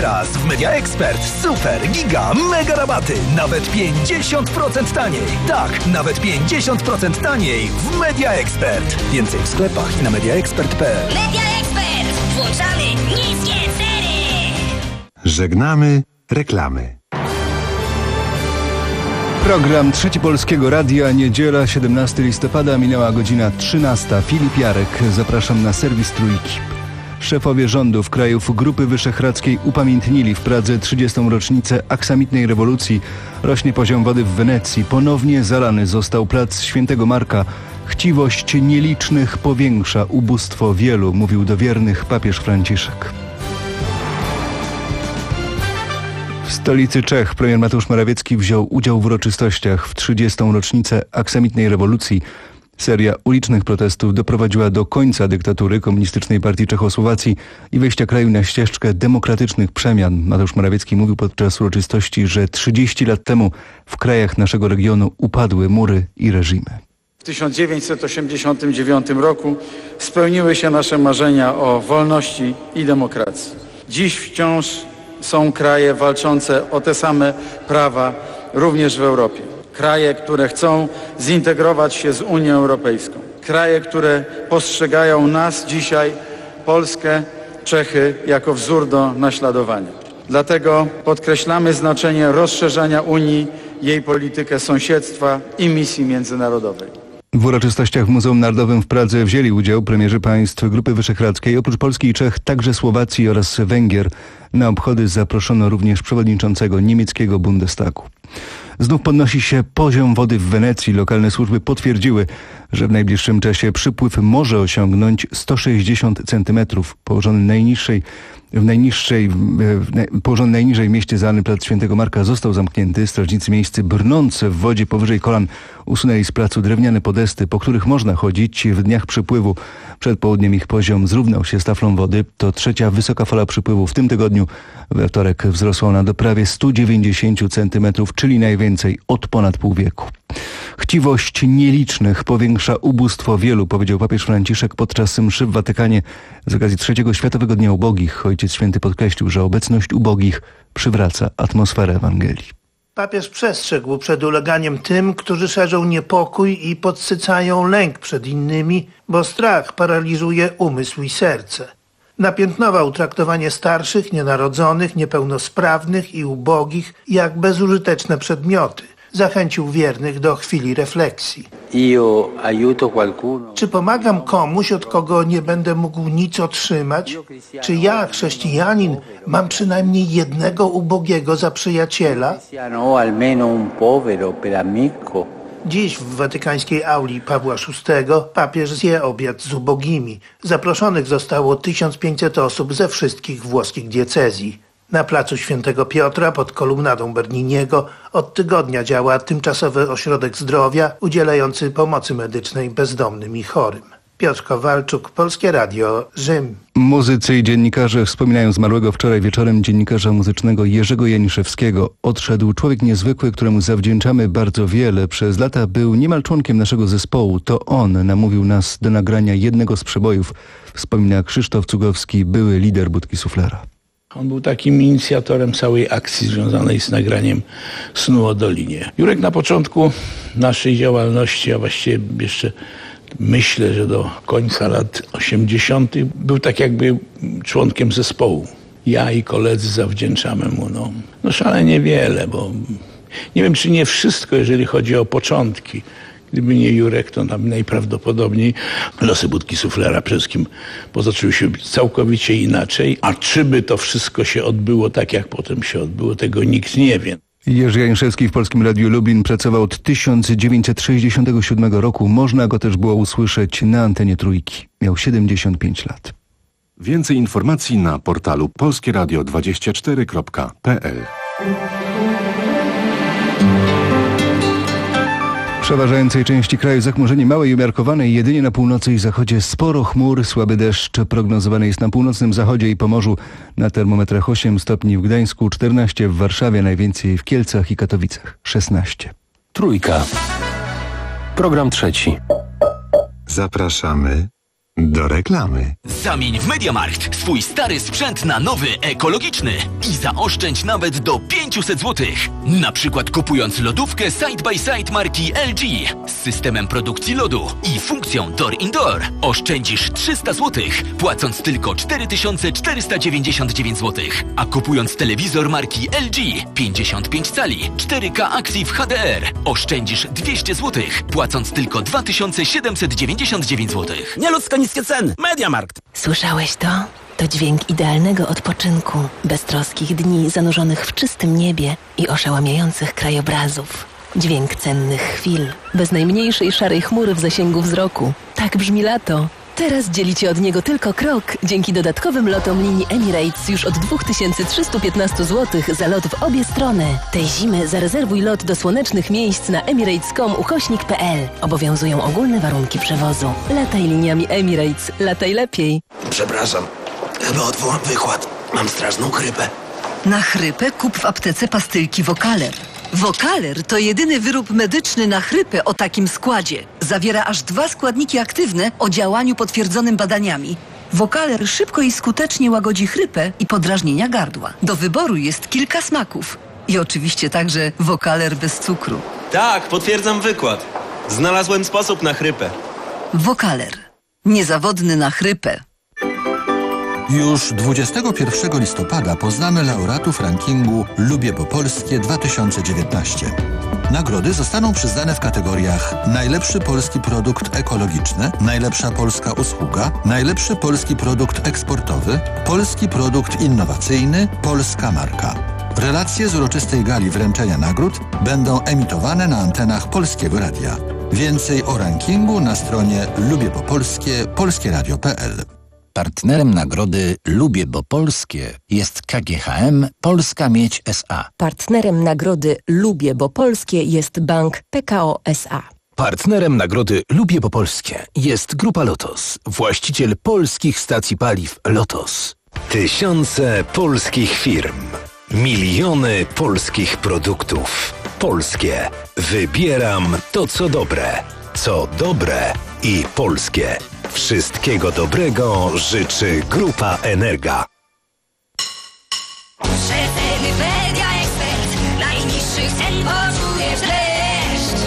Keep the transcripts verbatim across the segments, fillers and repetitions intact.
Teraz w Media Expert super, giga, mega rabaty. Nawet pięćdziesiąt procent taniej. Tak, nawet pięćdziesiąt procent taniej w Media Expert. Więcej w sklepach i na media expert kropka p l. Media Expert. Włączamy niskie ceny. Żegnamy reklamy. Program Trzeci Polskiego Radia, niedziela, siedemnastego listopada, minęła godzina trzynasta. Filip Jarek, zapraszam na serwis Trójki. Szefowie rządów krajów Grupy Wyszehradzkiej upamiętnili w Pradze trzydziestą rocznicę aksamitnej rewolucji. Rośnie poziom wody w Wenecji. Ponownie zalany został plac Świętego Marka. Chciwość nielicznych powiększa ubóstwo wielu, mówił do wiernych papież Franciszek. W stolicy Czech premier Mateusz Morawiecki wziął udział w uroczystościach w trzydziestą rocznicę aksamitnej rewolucji. Seria ulicznych protestów doprowadziła do końca dyktatury Komunistycznej Partii Czechosłowacji i wejścia kraju na ścieżkę demokratycznych przemian. Mateusz Morawiecki mówił podczas uroczystości, że trzydzieści lat temu w krajach naszego regionu upadły mury i reżimy. W tysiąc dziewięćset osiemdziesiątym dziewiątym roku spełniły się nasze marzenia o wolności i demokracji. Dziś wciąż są kraje walczące o te same prawa również w Europie. Kraje, które chcą zintegrować się z Unią Europejską. Kraje, które postrzegają nas dzisiaj, Polskę, Czechy, jako wzór do naśladowania. Dlatego podkreślamy znaczenie rozszerzania Unii, jej politykę sąsiedztwa i misji międzynarodowej. W uroczystościach w Muzeum Narodowym w Pradze wzięli udział premierzy państw Grupy Wyszehradzkiej, oprócz Polski i Czech także Słowacji oraz Węgier. Na obchody zaproszono również przewodniczącego niemieckiego Bundestagu. Znów podnosi się poziom wody w Wenecji. Lokalne służby potwierdziły, że w najbliższym czasie przypływ może osiągnąć sto sześćdziesiąt centymetrów. Położony najniższej, w najniższej, w naj, położony najniżej w mieście zalany plac Świętego Marka został zamknięty. Strażnicy miejscy brnące w wodzie powyżej kolan usunęli z placu drewniane podesty, po których można chodzić w dniach przypływu. Przed południem ich poziom zrównał się z taflą wody. To trzecia wysoka fala przypływu w tym tygodniu. We wtorek wzrosła ona do prawie stu dziewięćdziesięciu centymetrów, czyli najwięcej od ponad pół wieku. Chciwość nielicznych powiększa ubóstwo wielu, powiedział papież Franciszek podczas mszy w Watykanie z okazji trzeciego Światowego Dnia Ubogich. Ojciec Święty podkreślił, że obecność ubogich przywraca atmosferę Ewangelii. Papież przestrzegł przed uleganiem tym, którzy szerzą niepokój i podsycają lęk przed innymi, bo strach paraliżuje umysł i serce. Napiętnował traktowanie starszych, nienarodzonych, niepełnosprawnych i ubogich jak bezużyteczne przedmioty. Zachęcił wiernych do chwili refleksji. Czy pomagam komuś, od kogo nie będę mógł nic otrzymać? Czy ja, chrześcijanin, mam przynajmniej jednego ubogiego za przyjaciela? Dziś w watykańskiej auli Pawła szóstego papież zje obiad z ubogimi. Zaproszonych zostało tysiąc pięćset osób ze wszystkich włoskich diecezji. Na placu Świętego Piotra pod kolumnadą Berniniego od tygodnia działa tymczasowy ośrodek zdrowia udzielający pomocy medycznej bezdomnym i chorym. Piotr Kowalczuk, Polskie Radio, Rzym. Muzycy i dziennikarze wspominają zmarłego wczoraj wieczorem dziennikarza muzycznego Jerzego Janiszewskiego. Odszedł człowiek niezwykły, któremu zawdzięczamy bardzo wiele. Przez lata był niemal członkiem naszego zespołu. To on namówił nas do nagrania jednego z przebojów, wspomina Krzysztof Cugowski, były lider Budki Suflera. On był takim inicjatorem całej akcji związanej z nagraniem Snu o Dolinie. Jurek na początku naszej działalności, a właściwie jeszcze myślę, że do końca lat osiemdziesiątych był tak jakby członkiem zespołu. Ja i koledzy zawdzięczamy mu no, no szalenie wiele, bo nie wiem, czy nie wszystko, jeżeli chodzi o początki. Gdyby nie Jurek, to najprawdopodobniej losy Budki Suflera przede wszystkim potoczyły się całkowicie inaczej. A czy by to wszystko się odbyło tak, jak potem się odbyło, tego nikt nie wie. Jerzy Janiszewski w Polskim Radiu Lublin pracował od tysiąc dziewięćset sześćdziesiątego siódmego roku. Można go też było usłyszeć na antenie Trójki. Miał siedemdziesiąt pięć lat. Więcej informacji na portalu polskie radio dwadzieścia cztery kropka p l. W przeważającej części kraju zachmurzenie małe i umiarkowane i jedynie na północy i zachodzie sporo chmur, słaby deszcz prognozowany jest na północnym zachodzie i Pomorzu. Na termometrach osiem stopni w Gdańsku, czternaście w Warszawie, najwięcej w Kielcach i Katowicach, szesnaście. Trójka. Program trzeci. Zapraszamy Do reklamy. Zamień w MediaMarkt swój stary sprzęt na nowy, ekologiczny i zaoszczędź nawet do pięćset złotych. Na przykład kupując lodówkę Side by Side marki L G z systemem produkcji lodu i funkcją Door Indoor oszczędzisz trzysta złotych, płacąc tylko cztery tysiące czterysta dziewięćdziesiąt dziewięć złotych. A kupując telewizor marki L G pięćdziesiąt pięć cali cztery K Active H D R oszczędzisz dwieście złotych, płacąc tylko dwa tysiące siedemset dziewięćdziesiąt dziewięć złotych. Nieludzko niskie ceny. MediaMarkt. Słyszałeś to? To dźwięk idealnego odpoczynku, beztroskich dni zanurzonych w czystym niebie i oszałamiających krajobrazów. Dźwięk cennych chwil, bez najmniejszej szarej chmury w zasięgu wzroku. Tak brzmi lato. Teraz dzielicie od niego tylko krok dzięki dodatkowym lotom linii Emirates już od dwa tysiące trzysta piętnaście złotych za lot w obie strony. Tej zimy zarezerwuj lot do słonecznych miejsc na emirates kropka com ukośnik kropka p l. Obowiązują ogólne warunki przewozu. Lataj liniami Emirates. Lataj lepiej. Przepraszam, chyba odwołam wykład. Mam straszną chrypę. Na chrypę kup w aptece pastylki Vocaler. Vocaler to jedyny wyrób medyczny na chrypę o takim składzie. Zawiera aż dwa składniki aktywne o działaniu potwierdzonym badaniami. Vocaler szybko i skutecznie łagodzi chrypę i podrażnienia gardła. Do wyboru jest kilka smaków. I oczywiście także Vocaler bez cukru. Tak, potwierdzam wykład. Znalazłem sposób na chrypę. Vocaler. Niezawodny na chrypę. Już dwudziestego pierwszego listopada poznamy laureatów rankingu Lubię Bo Polskie dwa tysiące dziewiętnaście. Nagrody zostaną przyznane w kategoriach najlepszy polski produkt ekologiczny, najlepsza polska usługa, najlepszy polski produkt eksportowy, polski produkt innowacyjny, polska marka. Relacje z uroczystej gali wręczenia nagród będą emitowane na antenach Polskiego Radia. Więcej o rankingu na stronie lubię bo polskie polskie radio kropka p l. Partnerem nagrody Lubię Bo Polskie jest K G H M Polska Miedź S A. Partnerem nagrody Lubię Bo Polskie jest Bank P K O S A. Partnerem nagrody Lubię Bo Polskie jest Grupa Lotos, właściciel polskich stacji paliw Lotos. Tysiące polskich firm, miliony polskich produktów. Polskie. Wybieram to, co dobre. Co dobre i polskie. Wszystkiego dobrego życzy Grupa Energa. Rzetelny Media Expert. Najniższych cen poczujesz dreszcz.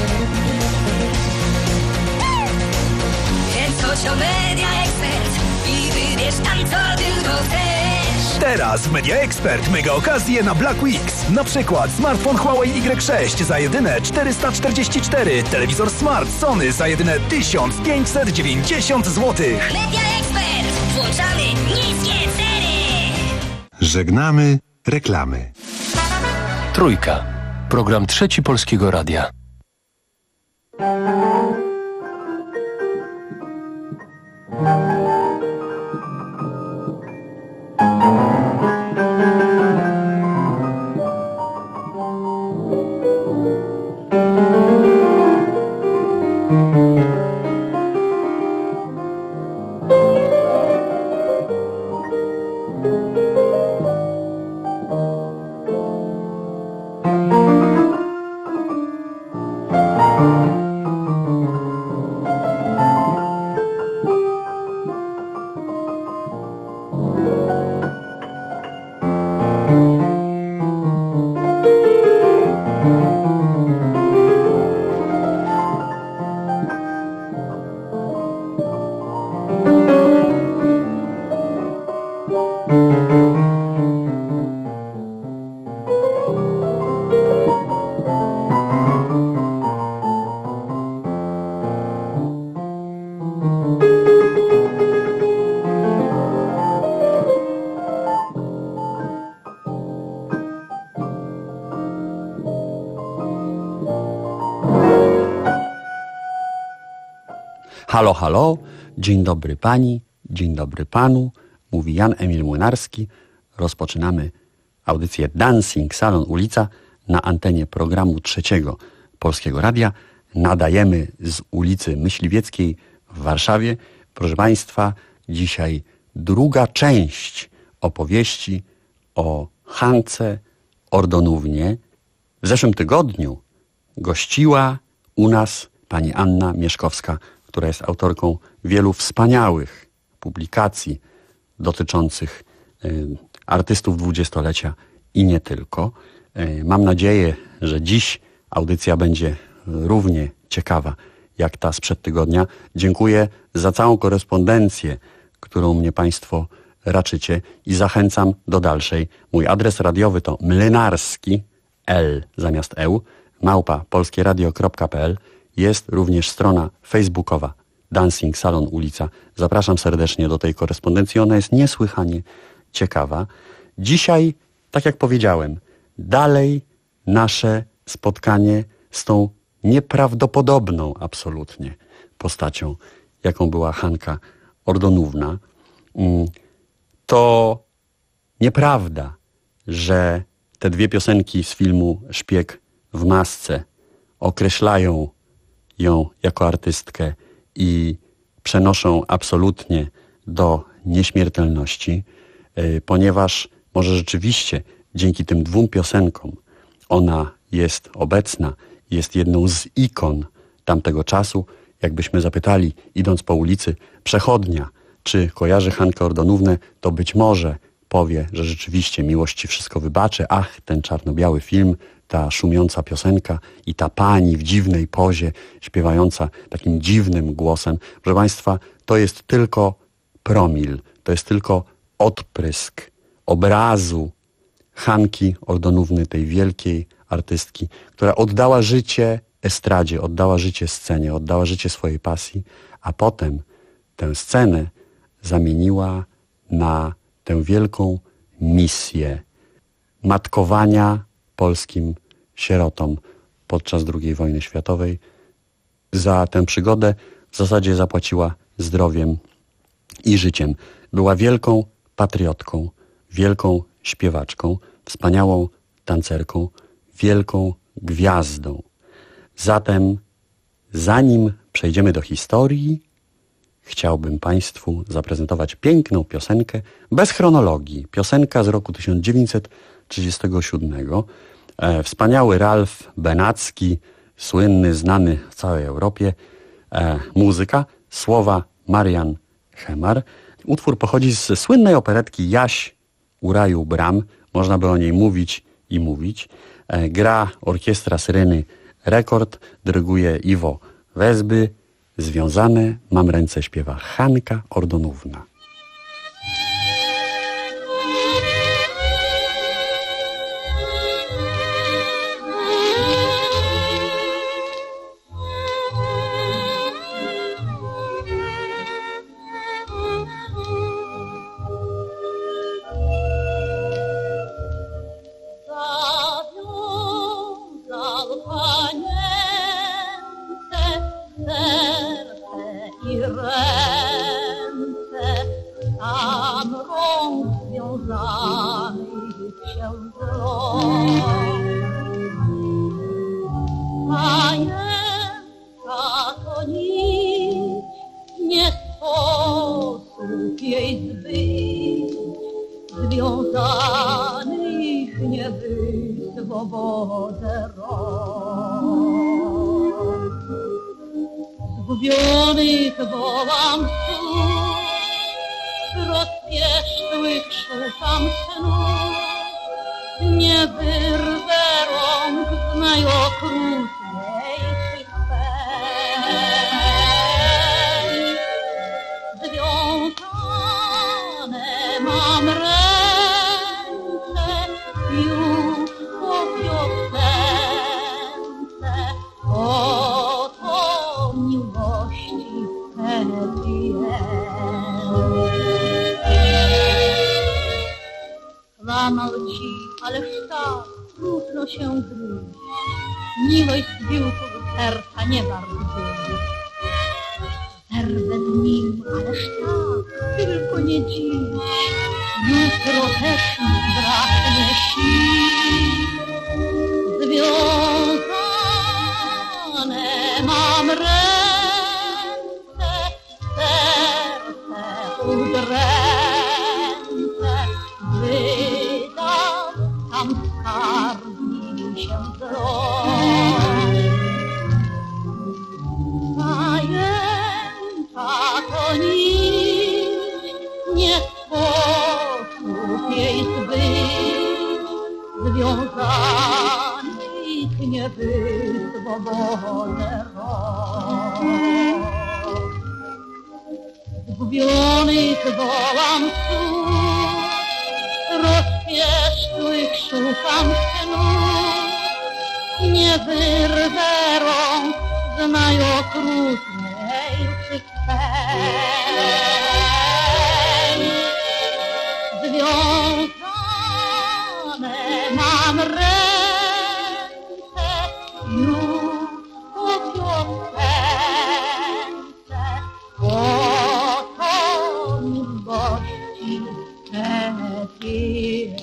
Więc chodź do Media Expert i wybierz tam, co tylko chcesz. Teraz w Media Expert mega okazje na Black Weeks. Na przykład smartfon Huawei Y sześć za jedyne czterysta czterdzieści cztery, telewizor Smart Sony za jedyne tysiąc pięćset dziewięćdziesiąt złotych. Media Expert. Włączamy niskie ceny. Żegnamy reklamy. Trójka. Program Trzeci Polskiego Radia. Halo, halo, dzień dobry pani, dzień dobry panu, mówi Jan Emil Młynarski. Rozpoczynamy audycję Dancing Salon Ulica na antenie programu Trzeciego Polskiego Radia. Nadajemy z ulicy Myśliwieckiej w Warszawie. Proszę państwa, dzisiaj druga część opowieści o Hance Ordonównie. W zeszłym tygodniu gościła u nas pani Anna Mieszkowska, która jest autorką wielu wspaniałych publikacji dotyczących y, artystów dwudziestolecia i nie tylko. Y, mam nadzieję, że dziś audycja będzie równie ciekawa jak ta sprzed tygodnia. Dziękuję za całą korespondencję, którą mnie Państwo raczycie i zachęcam do dalszej. Mój adres radiowy to mlynarski, L zamiast eł, małpa polskieradio kropka pe el. Jest również strona facebookowa Dancing Salon Ulica. Zapraszam serdecznie do tej korespondencji. Ona jest niesłychanie ciekawa. Dzisiaj, tak jak powiedziałem, dalej nasze spotkanie z tą nieprawdopodobną absolutnie postacią, jaką była Hanka Ordonówna. To nieprawda, że te dwie piosenki z filmu Szpieg w masce określają ją jako artystkę i przenoszą absolutnie do nieśmiertelności, ponieważ może rzeczywiście dzięki tym dwóm piosenkom ona jest obecna, jest jedną z ikon tamtego czasu. Jakbyśmy zapytali, idąc po ulicy, przechodnia, czy kojarzy Hankę Ordonównę, to być może powie, że rzeczywiście Miłość ci wszystko wybaczy. Ach, ten czarno-biały film, ta szumiąca piosenka i ta pani w dziwnej pozie, śpiewająca takim dziwnym głosem. Proszę Państwa, to jest tylko promil, to jest tylko odprysk obrazu Hanki Ordonówny, tej wielkiej artystki, która oddała życie estradzie, oddała życie scenie, oddała życie swojej pasji, a potem tę scenę zamieniła na tę wielką misję matkowania polskim sierotom podczas drugiej wojny światowej. Za tę przygodę w zasadzie zapłaciła zdrowiem i życiem. Była wielką patriotką, wielką śpiewaczką, wspaniałą tancerką, wielką gwiazdą. Zatem, zanim przejdziemy do historii, chciałbym Państwu zaprezentować piękną piosenkę bez chronologii. Piosenka z roku tysiąc dziewięćset trzydziestego siódmego. E, wspaniały Ralf Benacki, słynny, znany w całej Europie. E, muzyka, słowa Marian Hemar. Utwór pochodzi z słynnej operetki Jaś u raju bram. Można by o niej mówić i mówić. E, gra orkiestra Syreny Rekord, dyryguje Iwo Wezby. Związane mam ręce śpiewa Hanka Ordonówna. Związanych nie wyswobodę rąk. Zgubionych wołam słów, rozpieszczłych szukam snów. Nie wyrwę rąk z najokrutniejszych pęd. Związane mam ręce już po piosence, oto miłości happy end. Kłamał ci, ależ tak trudno się gryźć, miłość zbiórków serca nie bardzo byli. Zerwę z nim, ależ tak, tylko nie dziś, jutro też mi braknie sił. Związane mam ręce, serce udręce, wydam tam skarbni się zląk. Panie rąk. Zgubionych wołam tu, rozpieszczłych szukam snów. Nie wyrwę rąk z najokrutniejszych swej. Związane mam ręce już po piosence, oto mi gości happy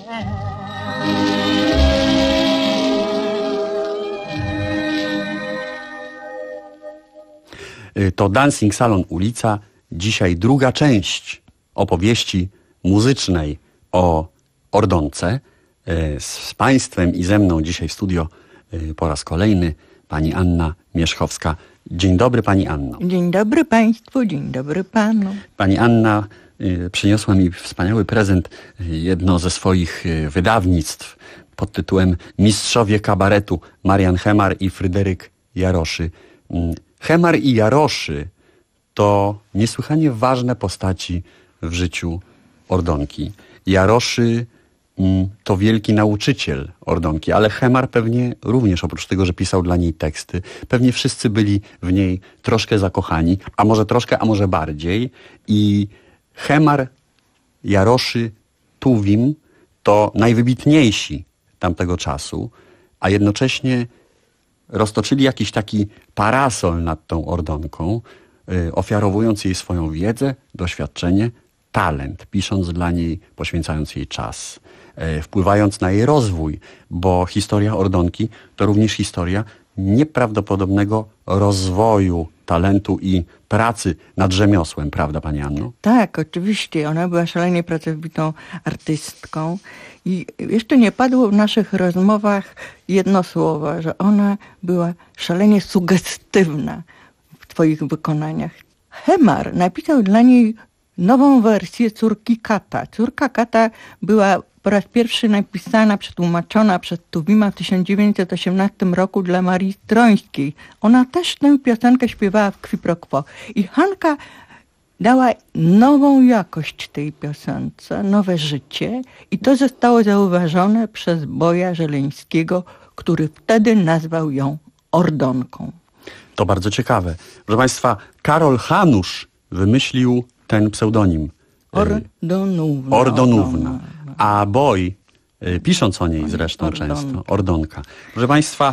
To Dancing Salon Ulica, dzisiaj druga część opowieści muzycznej o Ordonce. Z Państwem i ze mną dzisiaj w studio po raz kolejny pani Anna Mierzchowska. Dzień dobry pani Anno. Dzień dobry Państwu, dzień dobry Panu. Pani Anna przyniosła mi wspaniały prezent, jedno ze swoich wydawnictw pod tytułem Mistrzowie kabaretu, Marian Hemar i Fryderyk Jaroszy. Hemar i Jaroszy to niesłychanie ważne postaci w życiu Ordonki. Jaroszy mm, to wielki nauczyciel Ordonki, ale Hemar pewnie również, oprócz tego, że pisał dla niej teksty, pewnie wszyscy byli w niej troszkę zakochani, a może troszkę, a może bardziej. I Hemar, Jaroszy, Tuwim to najwybitniejsi tamtego czasu, a jednocześnie roztoczyli jakiś taki parasol nad tą Ordonką, y, ofiarowując jej swoją wiedzę, doświadczenie, talent, pisząc dla niej, poświęcając jej czas, y, wpływając na jej rozwój, bo historia Ordonki to również historia nieprawdopodobnego rozwoju talentu i pracy nad rzemiosłem, prawda pani Anno? Tak, oczywiście. Ona była szalenie pracowitą artystką i jeszcze nie padło w naszych rozmowach jedno słowo, że ona była szalenie sugestywna w swoich wykonaniach. Hemar napisał dla niej nową wersję Córki Kata. Córka Kata była po raz pierwszy napisana, przetłumaczona przez Tuwima w tysiąc dziewięćset osiemnastym roku dla Marii Strońskiej. Ona też tę piosenkę śpiewała w Qui pro quo. I Hanka dała nową jakość tej piosence, nowe życie i to zostało zauważone przez Boja Żeleńskiego, który wtedy nazwał ją Ordonką. To bardzo ciekawe. Proszę Państwa, Karol Hanusz wymyślił ten pseudonim. Ordonówna. Ordonówna. A Boj, pisząc o niej zresztą Ordonka. często, Ordonka. Proszę Państwa,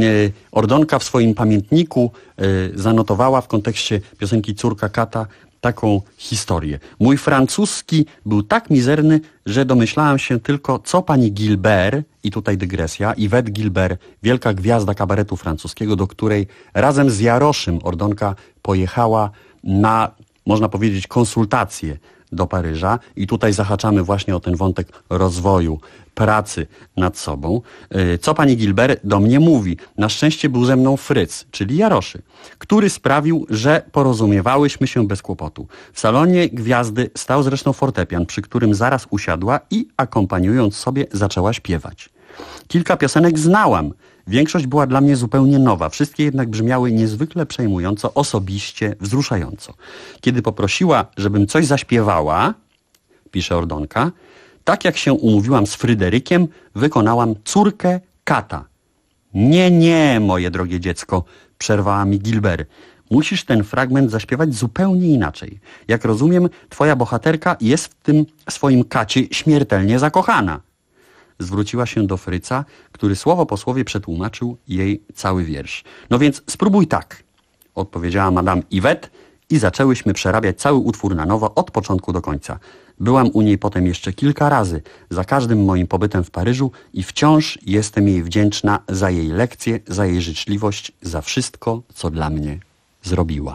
Ordonka w swoim pamiętniku zanotowała w kontekście piosenki Córka Kata taką historię. Mój francuski był tak mizerny, że domyślałam się tylko, co pani Gilbert, i tutaj dygresja, Yvette Gilbert, wielka gwiazda kabaretu francuskiego, do której razem z Jaroszym Ordonka pojechała na, można powiedzieć, konsultacje do Paryża i tutaj zahaczamy właśnie o ten wątek rozwoju, pracy nad sobą. Co pani Gilbert do mnie mówi? Na szczęście był ze mną Fryc, czyli Jaroszy, który sprawił, że porozumiewałyśmy się bez kłopotu. W salonie gwiazdy stał zresztą fortepian, przy którym zaraz usiadła i akompaniując sobie zaczęła śpiewać. Kilka piosenek znałam. Większość była dla mnie zupełnie nowa. Wszystkie jednak brzmiały niezwykle przejmująco, osobiście, wzruszająco. Kiedy poprosiła, żebym coś zaśpiewała, pisze Ordonka, tak jak się umówiłam z Fryderykiem, wykonałam Córkę Kata. Nie, nie, moje drogie dziecko, przerwała mi Gilbert. Musisz ten fragment zaśpiewać zupełnie inaczej. Jak rozumiem, twoja bohaterka jest w tym swoim kacie śmiertelnie zakochana. Zwróciła się do Fryca, który słowo po słowie przetłumaczył jej cały wiersz. No więc spróbuj tak, odpowiedziała madame Yvette i zaczęłyśmy przerabiać cały utwór na nowo od początku do końca. Byłam u niej potem jeszcze kilka razy, za każdym moim pobytem w Paryżu i wciąż jestem jej wdzięczna za jej lekcje, za jej życzliwość, za wszystko, co dla mnie zrobiła.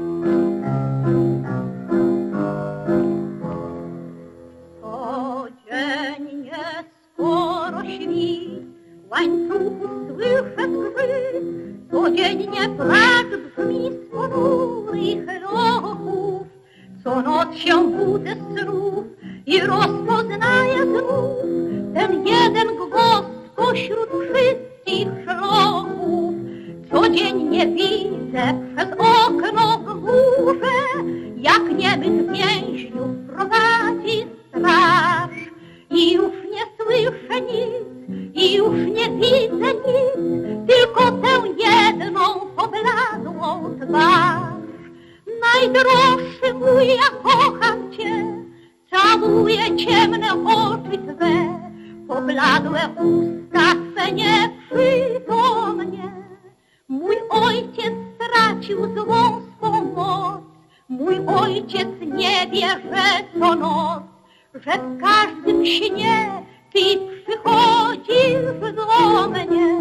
Łańcuchów słyszę skrzyp, codziennie płacz brzmi z ponurych lochów. Co noc się budzę z snów i rozpoznaję znów ten jeden głos pośród wszystkich szlochów. Codziennie widzę Widzę przez okno w górze, jak niemych więźniów prowadzi straż. I już nie słyszę nic, i już nie widzę nic, tylko tę jedną pobladłą twarz. Najdroższy mój, ja kocham cię, całuję ciemne oczy twe, pobladłe usta twe nieprzytomnie. Mój ojciec stracił złą swą moc, mój ojciec nie wie, że co noc, że w każdym śnie ty przychodzisz do mnie.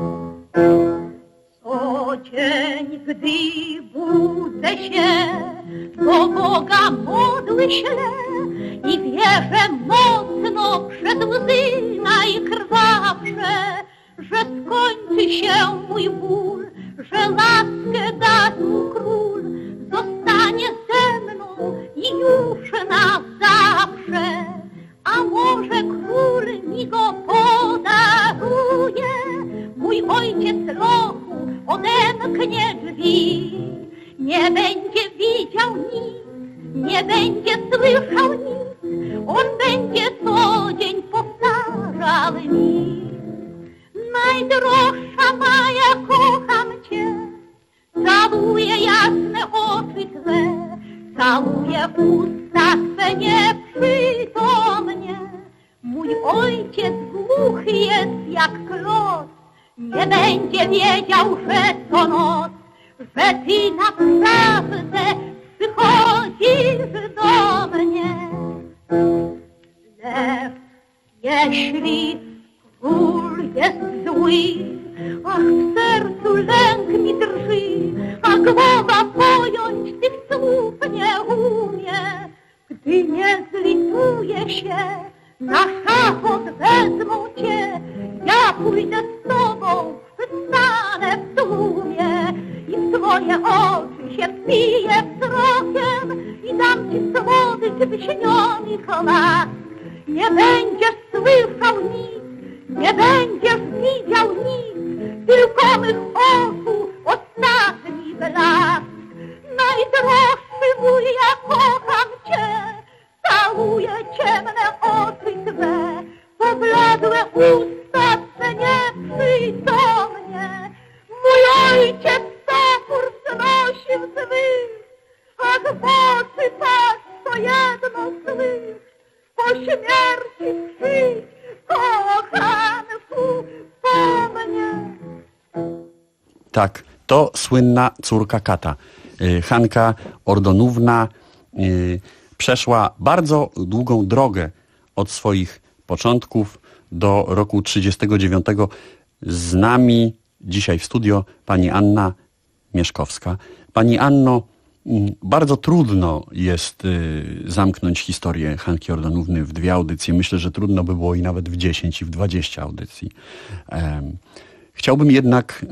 Co dzień, gdy budzę się, do Boga modły ślę i wierzę mocno przez łzy najkrwawsze, że skończy się mój ból, że laskę da mu król, zostanie ze mną i już na zawsze. A może król mi go podaruje, mój ojciec lochu odemknie drzwi. Nie będzie widział nic, nie będzie słyszał nic, on będzie co dzień powtarzał mi. Najdroższa moja, kocham cię, całuję jasne oczy twe, całuję usta twe nieprzytomnie. Mój ojciec głuchy jest jak kloc, nie będzie wiedział, że co noc, że ty naprawdę przychodzisz do mnie. Lecz jeśli król jest zły, ach w sercu lęk mi drży, a głowa pojąć tych słów nie umie. Gdy nie zlituje się, na szafot wezmą cię, ja pójdę z tobą, przystanę w tłumie i w twoje oczy się wpiję wzrokiem i dam ci słodycz wyśnionych lat. Nie będziesz słyszał nic, nie będziesz widział nic, tylko mych oczu ostatni blask. Najdroższy mój, ja kocham cię, całuję ciemne oczy twe, pobladłe usta twe nieprzytomnie. Mój ojciec topór znosił zwych, ach w oczy patrz, to jedno słych. Po śmierci przyjdź, kochanku, po mnie. Tak, to słynna córka kata. Hanka Ordonówna przeszła bardzo długą drogę od swoich początków do roku trzydziestego dziewiątego. Z nami dzisiaj w studio pani Anna Mieszkowska. Pani Anno, bardzo trudno jest zamknąć historię Hanki Ordonówny w dwie audycje. Myślę, że trudno by było i nawet w dziesięć i w dwadzieścia audycji. Chciałbym jednak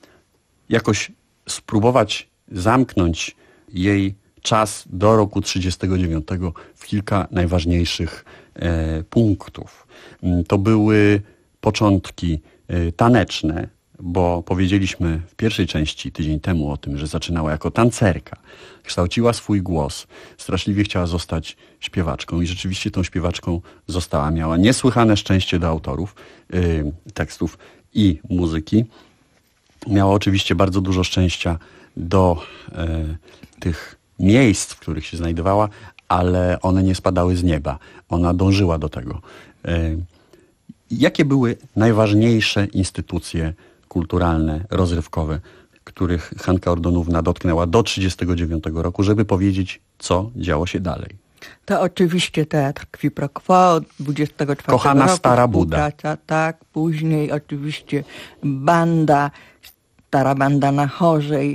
jakoś spróbować zamknąć jej czas do roku trzydziestego dziewiątego w kilka najważniejszych e, punktów. To były początki e, taneczne, bo powiedzieliśmy w pierwszej części tydzień temu o tym, że zaczynała jako tancerka. Kształciła swój głos. Straszliwie chciała zostać śpiewaczką i rzeczywiście tą śpiewaczką została. Miała niesłychane szczęście do autorów e, tekstów i muzyki. Miała oczywiście bardzo dużo szczęścia do e, tych miejsc, w których się znajdowała, ale one nie spadały z nieba. Ona dążyła do tego. E, jakie były najważniejsze instytucje kulturalne, rozrywkowe, których Hanka Ordonówna dotknęła do trzydziestego dziewiątego roku, żeby powiedzieć, co działo się dalej? To oczywiście Teatr Qui pro Quo od dwudziestego czwartego Kochana roku. Stara Buda. Tak, później oczywiście banda, Stara Banda na Chorzej,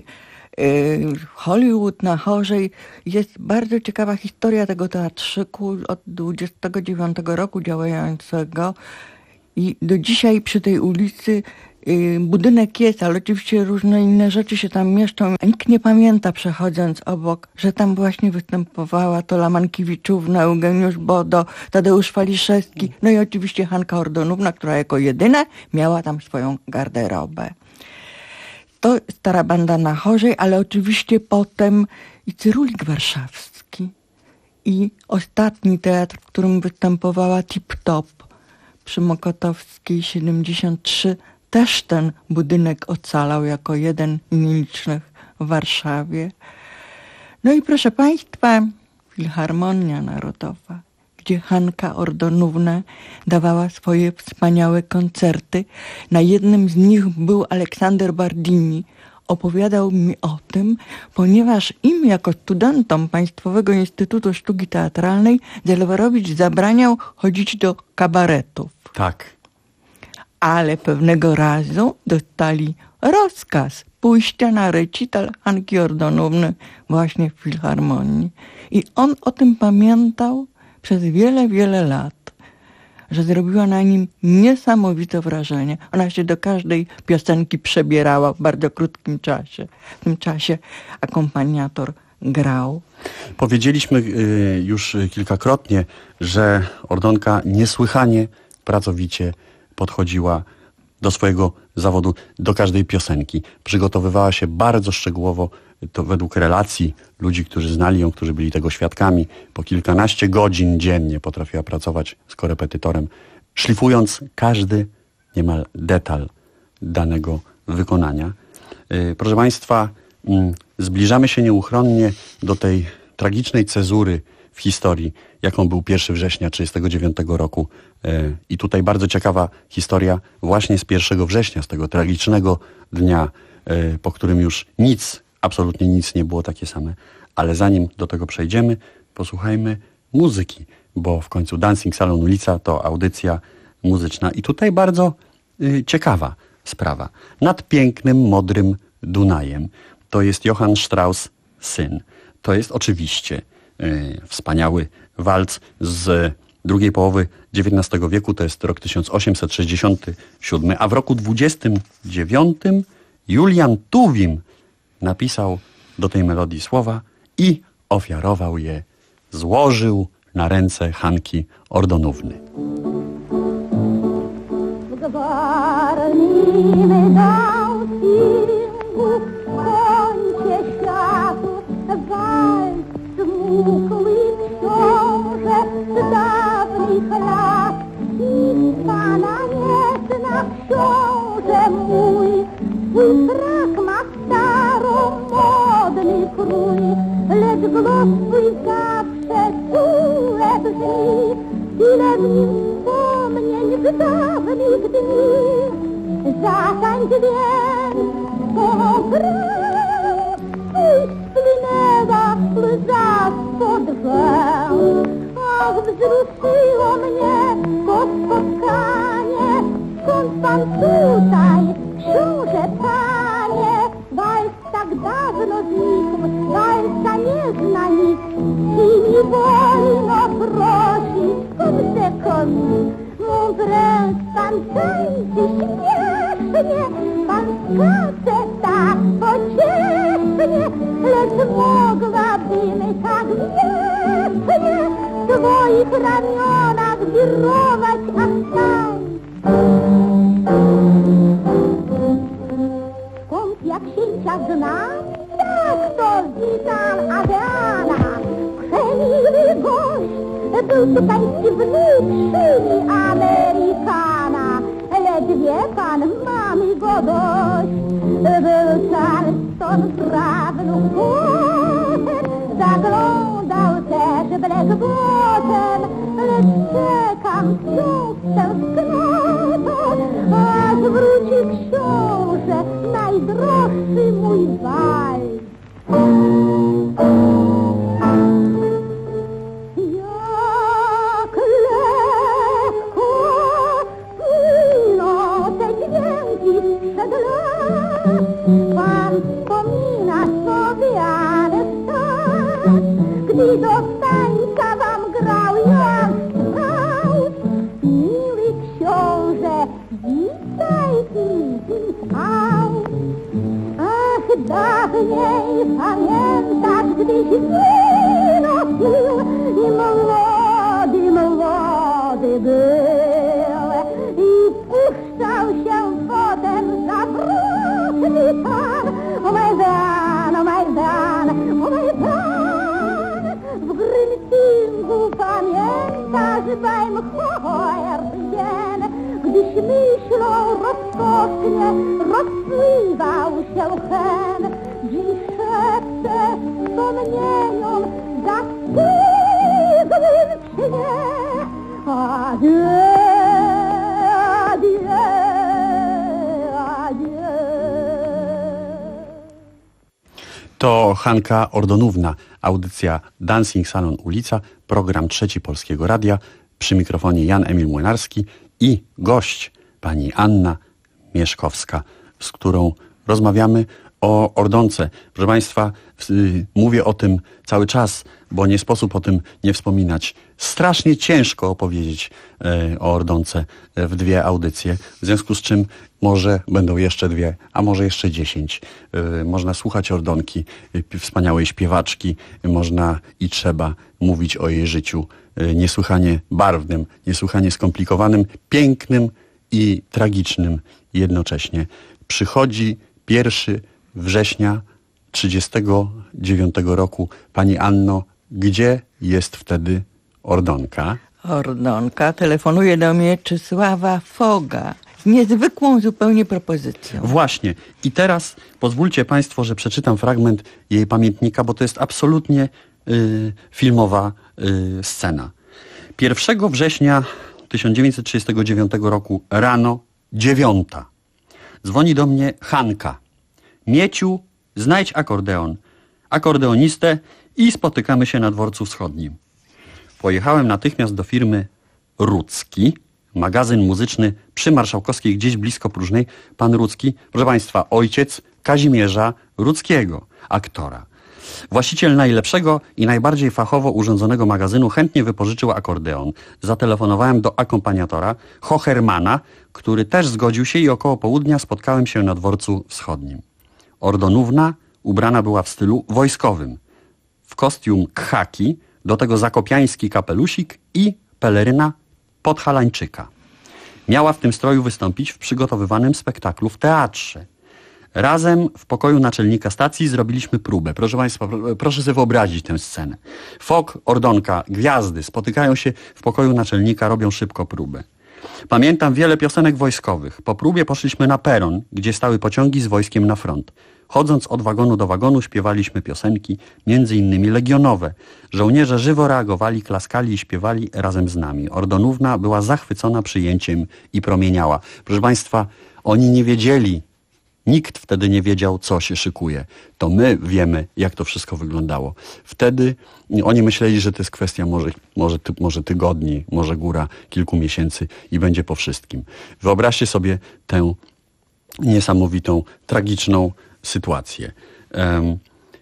Hollywood na Chorzej. Jest bardzo ciekawa historia tego teatrzyku od dwudziestego dziewiątego roku działającego i do dzisiaj przy tej ulicy budynek jest, ale oczywiście różne inne rzeczy się tam mieszczą. Nikt nie pamięta, przechodząc obok, że tam właśnie występowała Tola Mankiewiczówna, Eugeniusz Bodo, Tadeusz Waliszewski, no i oczywiście Hanka Ordonówna, która jako jedyna miała tam swoją garderobę. To stara banda na Chorzej, ale oczywiście potem i Cyrulik Warszawski. I ostatni teatr, w którym występowała Tip Top przy Mokotowskiej siedemdziesiąt trzy, też ten budynek ocalał jako jeden z nielicznych w Warszawie. No i proszę Państwa, Filharmonia Narodowa, gdzie Hanka Ordonówna dawała swoje wspaniałe koncerty. Na jednym z nich był Aleksander Bardini. Opowiadał mi o tym, ponieważ im jako studentom Państwowego Instytutu Sztuki Teatralnej Zelwerowicz zabraniał chodzić do kabaretów. Tak. Ale pewnego razu dostali rozkaz pójścia na recital Hanki Ordonówny właśnie w Filharmonii. I on o tym pamiętał przez wiele, wiele lat, że zrobiła na nim niesamowite wrażenie. Ona się do każdej piosenki przebierała w bardzo krótkim czasie. W tym czasie akompaniator grał. Powiedzieliśmy y, już kilkakrotnie, że Ordonka niesłychanie pracowicie podchodziła do swojego zawodu, do każdej piosenki. Przygotowywała się bardzo szczegółowo, to według relacji ludzi, którzy znali ją, którzy byli tego świadkami. Po kilkanaście godzin dziennie potrafiła pracować z korepetytorem, szlifując każdy niemal detal danego wykonania. Yy, proszę Państwa, yy, zbliżamy się nieuchronnie do tej tragicznej cezury w historii, jaką był pierwszego września tysiąc dziewięćset trzydziestego dziewiątego roku. Yy, I tutaj bardzo ciekawa historia właśnie z pierwszego września, z tego tragicznego dnia, yy, po którym już nic, absolutnie nic nie było takie same. Ale zanim do tego przejdziemy, posłuchajmy muzyki, bo w końcu Dancing Salon Ulica to audycja muzyczna. I tutaj bardzo yy, ciekawa sprawa. Nad pięknym, modrym Dunajem to jest Johann Strauss syn. To jest oczywiście yy, wspaniały walc z drugiej połowy dziewiętnastego wieku, to jest rok tysiąc osiemset sześćdziesiąty siódmy, a w roku dwudziestym dziewiątym Julian Tuwim napisał do tej melodii słowa i ofiarował je, złożył na ręce Hanki Ordonówny. W gwarnym Dancingu w kącie światu walc smukły książę z dawnych lat i pana nie zna książę mój, swój frak ma staromodny krój, lecz głos swój zawsze czule brzmi, ile w nim wspomnień z dawnych dni. Zatańcz więc, pograj, spójrz spłynęła łza spod rzęs. Ach, wzruszyło mnie to spotkanie, skąd pan tutaj, książę panie? Walc tak dawno znikł, walca nie zna nikt i mi wolno prosi, kumże konik, mądręc pan tańczy śmiesznie, pan skacze tak pociesznie, lecz mogłabym tak wiecznie w twoich ramionach wirować aż tam. Skąd ja księcia znam? Tak, to witam Adriana. Przemiły gość, był to pański wnuk, szyni Amerykana. Lecz wie pan, mamy go dość. Był Charleston prawnuk potem, zaglądał też Blackbottom, lecz czekam wciąż tęsknotą, aż wróci książę, najdroższy mój walc. Jak lekko płyną te dźwięki sprzed lat, pan wspomina sobie Anastat, gdy do tańca wam grał jak Strauss. Miły książę, witaj out. Ach, dawniej pamiętasz, gdyś wino pił i młody, młody był i puszczał się potem za wrótny pan. beim Feuerwehren, gdyś myślą rozkosznie rozpływał się hen, dziś szepce wspomnieniom zastygłym śnie. Adieu, adieu, adieu. To Hanka Ordonówna, audycja Dancing Salon Ulica, program Trzeci Polskiego Radia, przy mikrofonie Jan Emil Młynarski i gość pani Anna Mieszkowska, z którą rozmawiamy o Ordonce. Proszę Państwa, yy, mówię o tym cały czas, bo nie sposób o tym nie wspominać. Strasznie ciężko opowiedzieć yy, o Ordonce w dwie audycje, w związku z czym może będą jeszcze dwie, a może jeszcze dziesięć. Yy, można słuchać Ordonki, yy, wspaniałej śpiewaczki, yy, można i trzeba mówić o jej życiu yy, niesłychanie barwnym, niesłychanie skomplikowanym, pięknym i tragicznym jednocześnie. Przychodzi pierwszy września trzydziestego dziewiątego roku. Pani Anno, gdzie jest wtedy Ordonka? Ordonka telefonuje do mnie Czesława Foga z niezwykłą zupełnie propozycją. Właśnie. I teraz pozwólcie Państwo, że przeczytam fragment jej pamiętnika, bo to jest absolutnie y, filmowa y, scena. pierwszego września tysiąc dziewięćset trzydziestego dziewiątego roku rano dziewiąta. Dzwoni do mnie Hanka. Mieciu, znajdź akordeon, akordeonistę i spotykamy się na dworcu wschodnim. Pojechałem natychmiast do firmy Rudzki, magazyn muzyczny przy Marszałkowskiej, gdzieś blisko Próżnej. Pan Rudzki, proszę Państwa, ojciec Kazimierza Rudzkiego, aktora. Właściciel najlepszego i najbardziej fachowo urządzonego magazynu chętnie wypożyczył akordeon. Zatelefonowałem do akompaniatora Hochermana, który też zgodził się i około południa spotkałem się na dworcu wschodnim. Ordonówna ubrana była w stylu wojskowym. W kostium khaki, do tego zakopiański kapelusik i peleryna podhalańczyka. Miała w tym stroju wystąpić w przygotowywanym spektaklu w teatrze. Razem w pokoju naczelnika stacji zrobiliśmy próbę. Proszę Państwa, proszę sobie wyobrazić tę scenę. Fok, Ordonka, gwiazdy spotykają się w pokoju naczelnika, robią szybko próbę. Pamiętam wiele piosenek wojskowych. Po próbie poszliśmy na peron, gdzie stały pociągi z wojskiem na front. Chodząc od wagonu do wagonu śpiewaliśmy piosenki, między innymi legionowe. Żołnierze żywo reagowali, klaskali i śpiewali razem z nami. Ordonówna była zachwycona przyjęciem i promieniała. Proszę Państwa, oni nie wiedzieli, nikt wtedy nie wiedział, co się szykuje. To my wiemy, jak to wszystko wyglądało. Wtedy oni myśleli, że to jest kwestia może, może, ty, może tygodni, może góra kilku miesięcy i będzie po wszystkim. Wyobraźcie sobie tę niesamowitą, tragiczną sytuację. Um,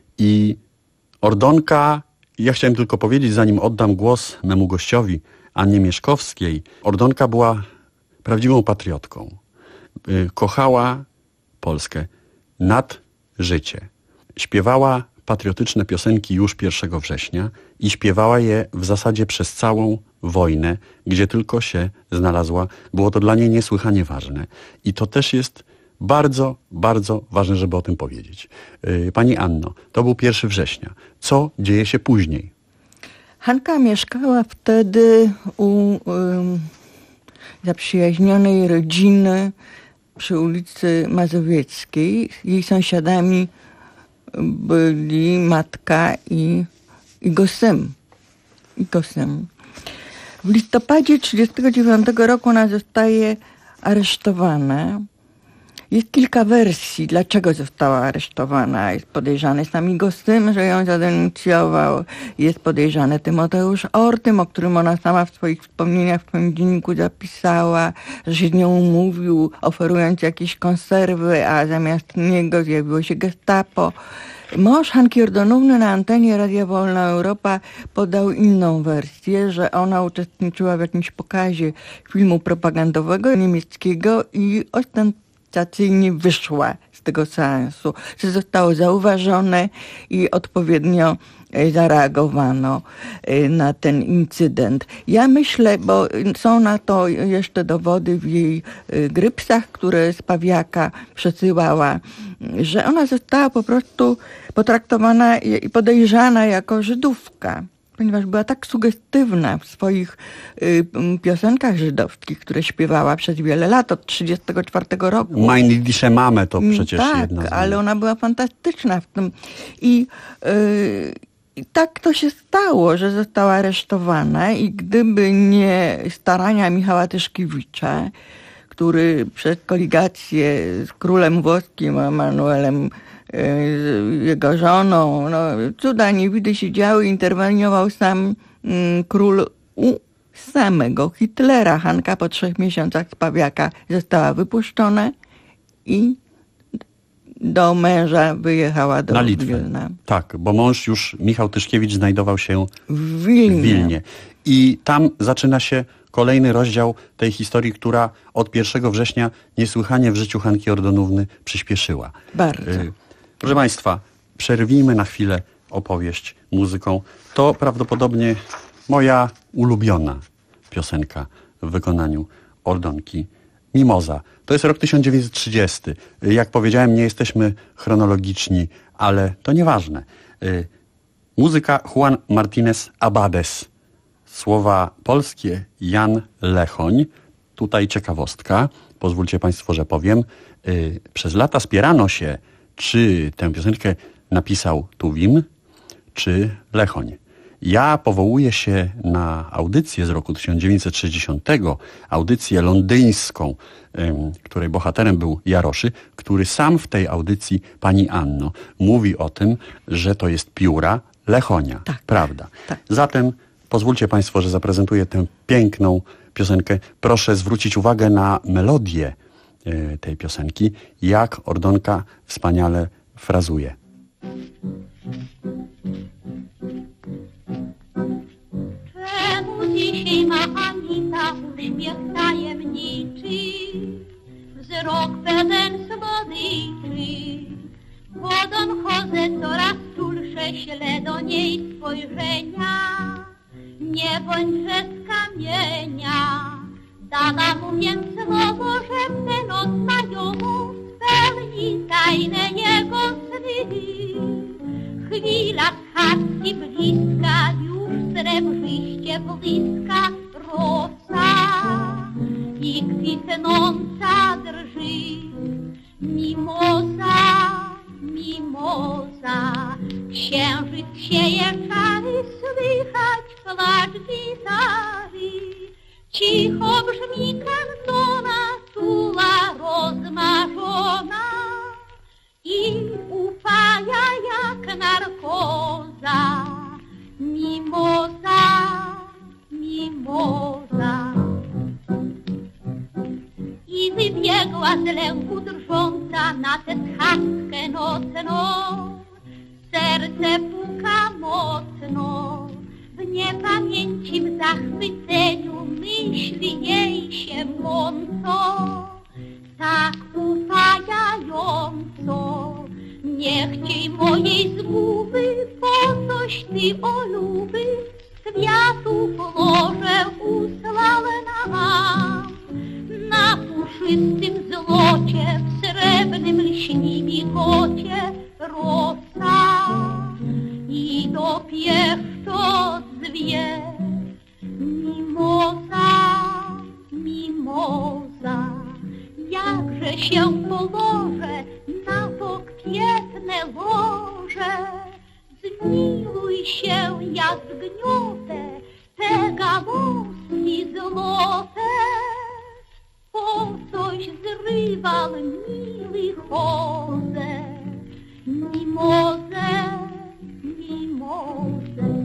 I Ordonka, ja chciałem tylko powiedzieć, zanim oddam głos memu gościowi, Annie Mieszkowskiej, Ordonka była prawdziwą patriotką. Yy, kochała Polskę nad życie. Śpiewała patriotyczne piosenki już pierwszego września i śpiewała je w zasadzie przez całą wojnę, gdzie tylko się znalazła. Było to dla niej niesłychanie ważne. I to też jest bardzo, bardzo ważne, żeby o tym powiedzieć. Pani Anno, to był pierwszy września. Co dzieje się później? Hanka mieszkała wtedy u um, zaprzyjaźnionej rodziny przy ulicy Mazowieckiej. Jej sąsiadami byli matka i, i go syn. I go syn. W listopadzie trzydziestego dziewiątego roku ona zostaje aresztowana. Jest kilka wersji, dlaczego została aresztowana. Jest podejrzany sam jego syn, że ją zadenuncjował. Jest podejrzany Tymoteusz Ortym, o którym ona sama w swoich wspomnieniach w swoim dzienniku zapisała, że się z nią umówił, oferując jakieś konserwy, a zamiast niego zjawiło się gestapo. Mąż Hanki Ordonówny na antenie Radia Wolna Europa podał inną wersję, że ona uczestniczyła w jakimś pokazie filmu propagandowego niemieckiego i ostentacyjnie wyszła z tego seansu, że zostało zauważone i odpowiednio zareagowano na ten incydent. Ja myślę, bo są na to jeszcze dowody w jej grypsach, które z Pawiaka przesyłała, że ona została po prostu potraktowana i podejrzana jako Żydówka. ponieważ była tak sugestywna w swoich y, piosenkach żydowskich, które śpiewała przez wiele lat, od trzydziestego czwartego roku. Mein Jüdische Mame to przecież tak, jedna z nich. ale ona była fantastyczna w tym. I, y, I tak to się stało, że została aresztowana i gdyby nie starania Michała Tyszkiewicza, który przez koligację z królem włoskim, Emanuelem, jego żoną, no, cuda niewidy się działy, interweniował sam mm, król u samego Hitlera. Hanka po trzech miesiącach z Pawiaka została wypuszczona i do męża wyjechała do na Litwę. Wilna. Tak, bo mąż już, Michał Tyszkiewicz, znajdował się w Wilnie. w Wilnie. I tam zaczyna się kolejny rozdział tej historii, która od pierwszego września niesłychanie w życiu Hanki Ordonówny przyspieszyła. Bardzo. Y, proszę Państwa, przerwijmy na chwilę opowieść muzyką. To prawdopodobnie moja ulubiona piosenka w wykonaniu Ordonki. Mimoza. To jest rok tysiąc dziewięćset trzydziesty. Jak powiedziałem, nie jesteśmy chronologiczni, ale to nieważne. Y, muzyka Juan Martínez Abades. Słowa polskie Jan Lechoń. Tutaj ciekawostka. Pozwólcie Państwo, że powiem. Y, przez lata spierano się, czy tę piosenkę napisał Tuwim, czy Lechoń. Ja powołuję się na audycję z roku tysiąc dziewięćset sześćdziesiątego, audycję londyńską, ym, której bohaterem był Jaroszy, który sam w tej audycji, pani Anno, mówi o tym, że to jest pióra Lechonia. Tak, prawda? Tak. Zatem pozwólcie Państwo, że zaprezentuję tę piękną piosenkę. Proszę zwrócić uwagę na melodię y, tej piosenki, jak Ordonka wspaniale frazuje. Czemu dzisiaj ma Anita uśmiech tajemniczy, wzrok pełen słodyczy? Po Don Jose coraz czulsze śle do niej spojrzenia. Nie bądź że z kamienia, dana mu więc słowo, że w tę noc znajomą spełni tajne jego sny. Chwila schadzki bliska, już srebrzyście błyska rosa i kwitnąca drży. Mimoza, mimoza, księżyc sieje czary, słychać płacz gitary. Cicho brzmi kantona, tula rozmarzona i upaja jak narkoza. Mimoza, mimoza. I wybiegła z lęku drżąca na tę schadzkę nocną. Serce puka mocno, w niepamięci, w zachwyceniu myśli jej się mącą. Tak upajająco, nie chciej mojej zguby, po coś ty oluby światu Boże usłał nam. Na puszystym złocie, w srebrnym lśni migocie rosa i dopieszczo zwie. Mimoza, mimoza, jakże się położę na to kwietne łoże. Zmiluj się, ja zgniotę te gałązki złote. Po coś zrywam miły chodzę, mimozę, mimozę.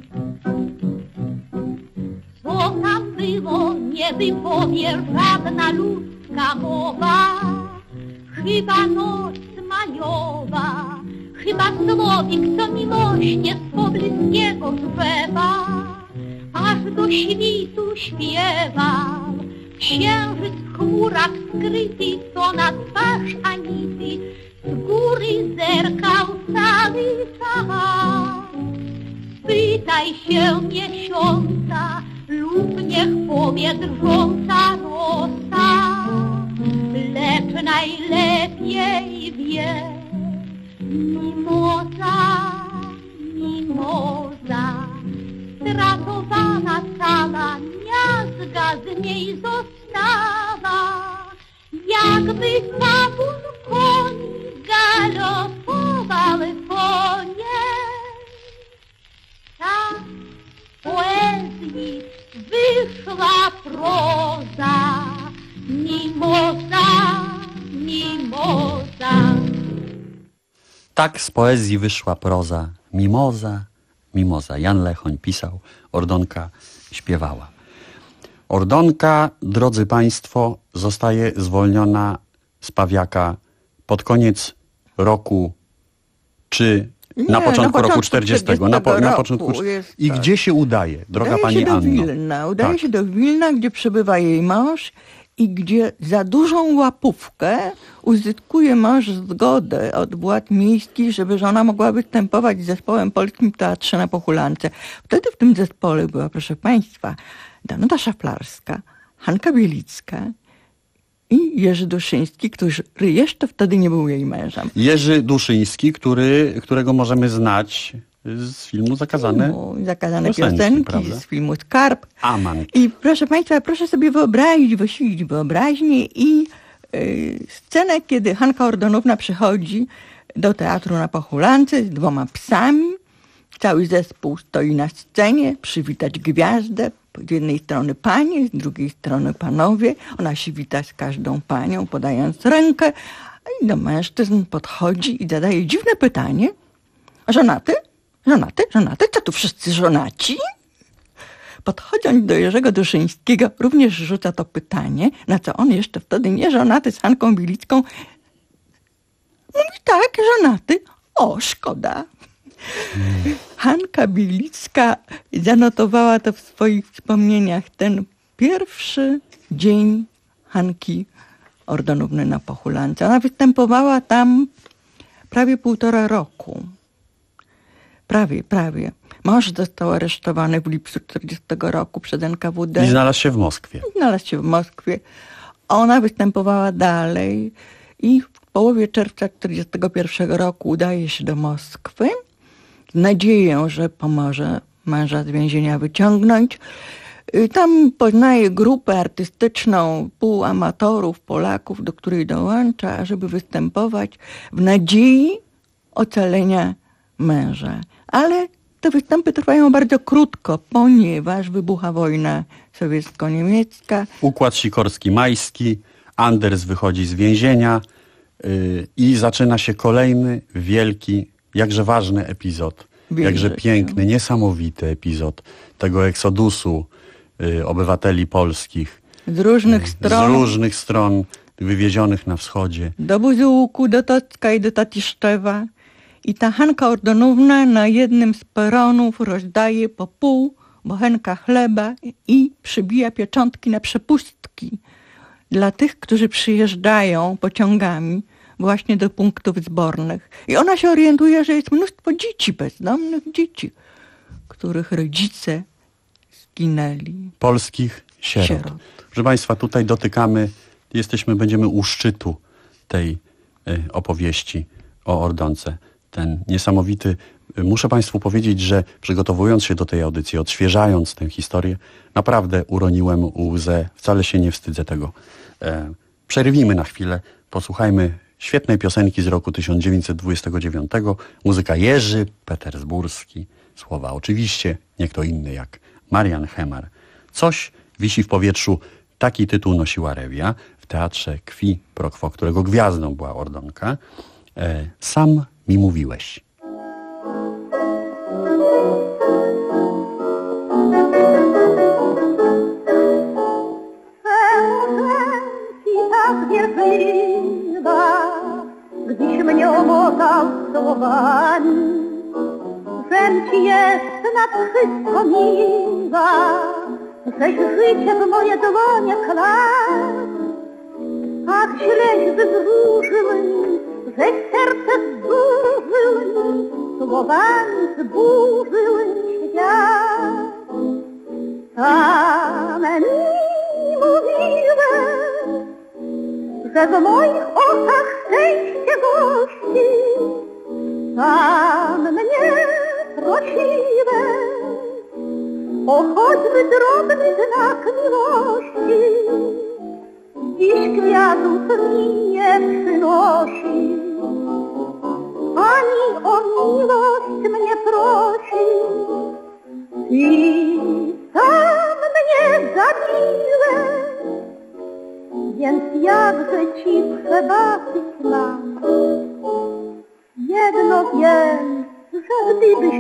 Co tam było, nie wypowie żadna ludzka mowa. Chyba noc majowa, chyba słowik, co miłośnie swo bliskiego zwewa, aż do świtu śpiewał. Księżyc w chmurach skryty, to na twarz Anity z góry zerkał cały czas. Spytaj się miesiąca lub niech powie drżąca rosa, lecz najlepiej wie mimoza, mimoza. stratowana cała, miazga z niej została. Jakby tabun koni galopował po niej. Tak z poezji wyszła proza, mimoza, mimoza. Tak z poezji wyszła proza, mimoza, mimoza. Jan Lechoń pisał, Ordonka śpiewała. Ordonka, drodzy Państwo, zostaje zwolniona z Pawiaka pod koniec roku, czy Nie, na początku, na początku roku czterdziestego? Na, po, na początku. Jest, I tak. gdzie się udaje, droga udaje Pani się do Anno? Wilna, udaje Tak. się do Wilna, gdzie przebywa jej mąż i gdzie za dużą łapówkę uzyskuje mąż zgodę od władz miejskich, żeby żona mogła występować z zespołem polskim w Teatrze na Pochulance. Wtedy w tym zespole była, proszę Państwa, Danuta Szaflarska, Hanka Bielicka i Jerzy Duszyński, który jeszcze wtedy nie był jej mężem. Jerzy Duszyński, który, którego możemy znać z filmu Zakazane, filmu, Zakazane piosenki, piosenki, prawda? z filmu Skarb. Aman. I proszę Państwa, proszę sobie wyobrazić, wysilić wyobraźnię i y, scenę, kiedy Hanka Ordonówna przychodzi do Teatru na Pochulance z dwoma psami. Cały zespół stoi na scenie, przywitać gwiazdę. Z jednej strony panie, z drugiej strony panowie. Ona się wita z każdą panią, podając rękę. I do mężczyzn podchodzi i zadaje dziwne pytanie. Żonaty? Żonaty? Żonaty? Co tu wszyscy żonaci? Podchodząc do Jerzego Duszyńskiego, również rzuca to pytanie, na co on jeszcze wtedy nie żonaty z Hanką Bielicką. Mówi tak, żonaty. O, szkoda. Hanka Bielicka zanotowała to w swoich wspomnieniach. Ten pierwszy dzień Hanki Ordonówny na Pochulance. Ona występowała tam prawie półtora roku. Prawie, prawie. Mąż został aresztowany w lipcu czterdziestego roku przez N K W D. I znalazł się w Moskwie. Znalazł się w Moskwie. Ona występowała dalej i w połowie czerwca czterdziestego pierwszego roku udaje się do Moskwy z nadzieją, że pomoże męża z więzienia wyciągnąć. Tam poznaje grupę artystyczną półamatorów, Polaków, do której dołącza, żeby występować w nadziei ocalenia męża. Ale te występy trwają bardzo krótko, ponieważ wybucha wojna sowiecko-niemiecka. Układ Sikorski-Majski, Anders wychodzi z więzienia yy, i zaczyna się kolejny wielki, jakże ważny epizod. Wierzę jakże się. piękny, niesamowity epizod tego eksodusu yy, obywateli polskich. Z różnych yy, stron. Z różnych stron wywiezionych na wschodzie. Do Buzułku, do Tocka i do Tatiszczewa. I ta Hanka Ordonówna na jednym z peronów rozdaje po pół bochenka chleba i przybija pieczątki na przepustki dla tych, którzy przyjeżdżają pociągami właśnie do punktów zbornych. I ona się orientuje, że jest mnóstwo dzieci, bezdomnych dzieci, których rodzice zginęli. Polskich sierot. Sierot. Proszę Państwa, tutaj dotykamy, jesteśmy, będziemy u szczytu tej y, opowieści o Ordonce. Ten niesamowity, y, muszę Państwu powiedzieć, że przygotowując się do tej audycji, odświeżając tę historię, naprawdę uroniłem łzę, wcale się nie wstydzę tego. E, przerwijmy na chwilę, posłuchajmy świetnej piosenki z roku tysiąc dziewięćset dwudziestego dziewiątego, muzyka Jerzy Petersburski, słowa oczywiście nie kto inny jak Marian Hemar. Coś wisi w powietrzu, taki tytuł nosiła rewia w Teatrze Kwi pro quo, którego gwiazdą była Ordonka. E, sam mi mówiłeś. Tak wierzyła, gdyś mnie omotał słowami, żem ci jest nad wszystko miła, żeś życie w moje dłonie kladł. Tak źleś wzruszył mi, żeś serce zburzył mi, słowami zburzył świat. Sam mi mówiłem, że w moich oczach szczęście gości. Sam mnie prosiłem, mały, drobny znak miłości dziś kwiatów mi nie przynosi. Pani o miłość mnie prosi i sam mnie zabiłeś, więc jakże ci przebaczyć mam. Jedno wiem, że gdybyś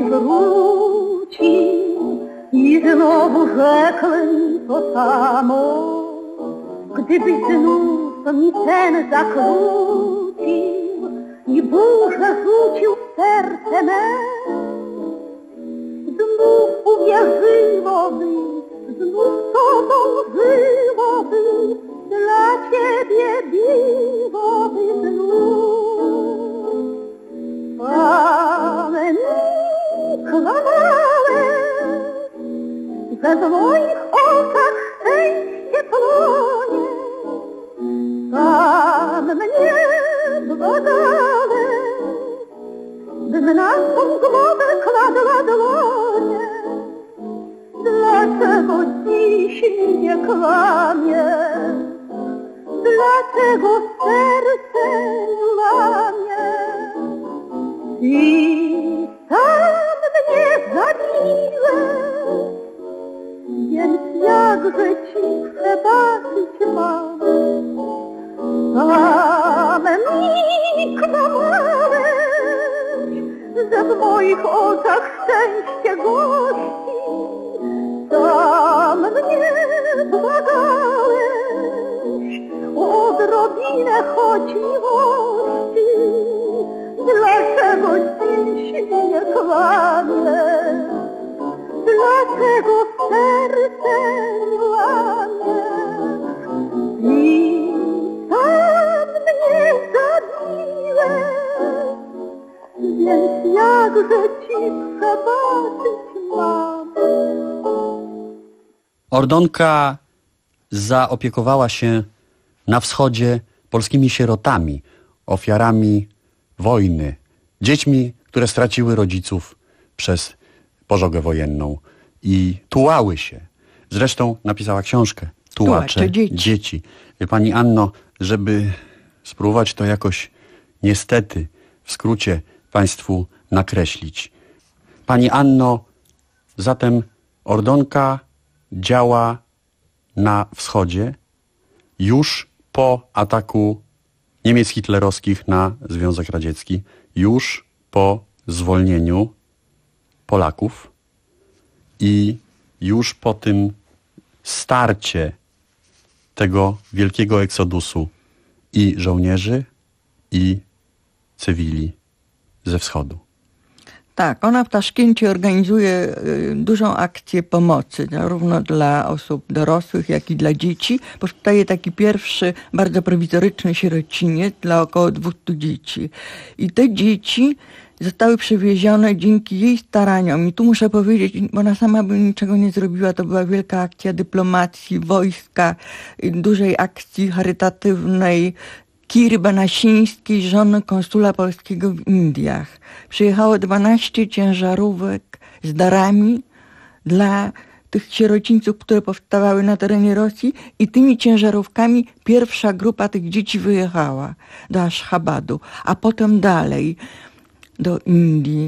wrócił i znowu rzekł mi to samo, gdybyś znów mi ten zakłócił i burzę rzucił w serce me, znów uwierzyłoby, znów tobą żyłoby, dla ciebie biłoby znów. Ale mi kłamałeś, że w moich oczach szczęście płonie. Sam mnie błagałeś, bym na swą głowę kładła dłonie. Dlaczego dziś nie kłamiesz? Dlaczego serce łamie? I sam mnie zabiłeś, więc jakże ci przebaczyć mam. Sam mi kłamałeś, że w moich oczach szczęście gości. Sam mnie błagałeś o odrobinę choć miłości. Dlaczego dziś nie kłamiesz? Dlaczego serce łamiesz? I sam mnie zabiłeś, więc jakże ci przebaczyć mam. Ordonka zaopiekowała się na wschodzie polskimi sierotami, ofiarami wojny, dziećmi, które straciły rodziców przez pożogę wojenną i tułały się. Zresztą napisała książkę Tułacze, Tułacze dzieci. dzieci. Pani Anno, żeby spróbować to jakoś niestety w skrócie Państwu nakreślić. Pani Anno, zatem Ordonka działa na wschodzie już po ataku Niemiec hitlerowskich na Związek Radziecki, już po zwolnieniu Polaków i już po tym starcie tego wielkiego eksodusu i żołnierzy, i cywili ze wschodu. Tak, ona w Taszkencie organizuje dużą akcję pomocy, zarówno dla osób dorosłych, jak i dla dzieci. Powstaje taki pierwszy, bardzo prowizoryczny sierociniec dla około dwieście dzieci. I te dzieci zostały przywiezione dzięki jej staraniom. I tu muszę powiedzieć, bo ona sama by niczego nie zrobiła, to była wielka akcja dyplomacji, wojska, dużej akcji charytatywnej, Kiry Banasińskiej, żony konsula polskiego w Indiach. Przyjechało dwanaście ciężarówek z darami dla tych sierocińców, które powstawały na terenie Rosji, i tymi ciężarówkami pierwsza grupa tych dzieci wyjechała do Aszchabadu, a potem dalej do Indii.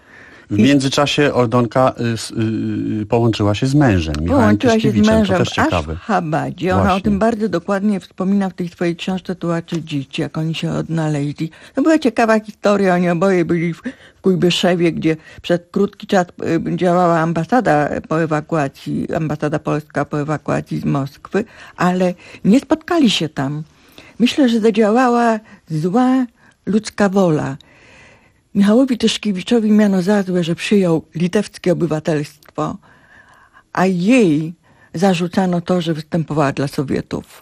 W międzyczasie Ordonka y, y, połączyła się z mężem, Michałem Połączyła się z mężem to też w Aszchabadzie. Ona o tym bardzo dokładnie wspomina w tej swojej książce Tułacze dzieci, jak oni się odnaleźli. To była ciekawa historia. Oni oboje byli w Kujbyszewie, gdzie przez krótki czas działała ambasada po ewakuacji, ambasada polska po ewakuacji z Moskwy, ale nie spotkali się tam. Myślę, że zadziałała zła ludzka wola. Michałowi Tyszkiewiczowi miano za złe, że przyjął litewskie obywatelstwo, a jej zarzucano to, że występowała dla Sowietów.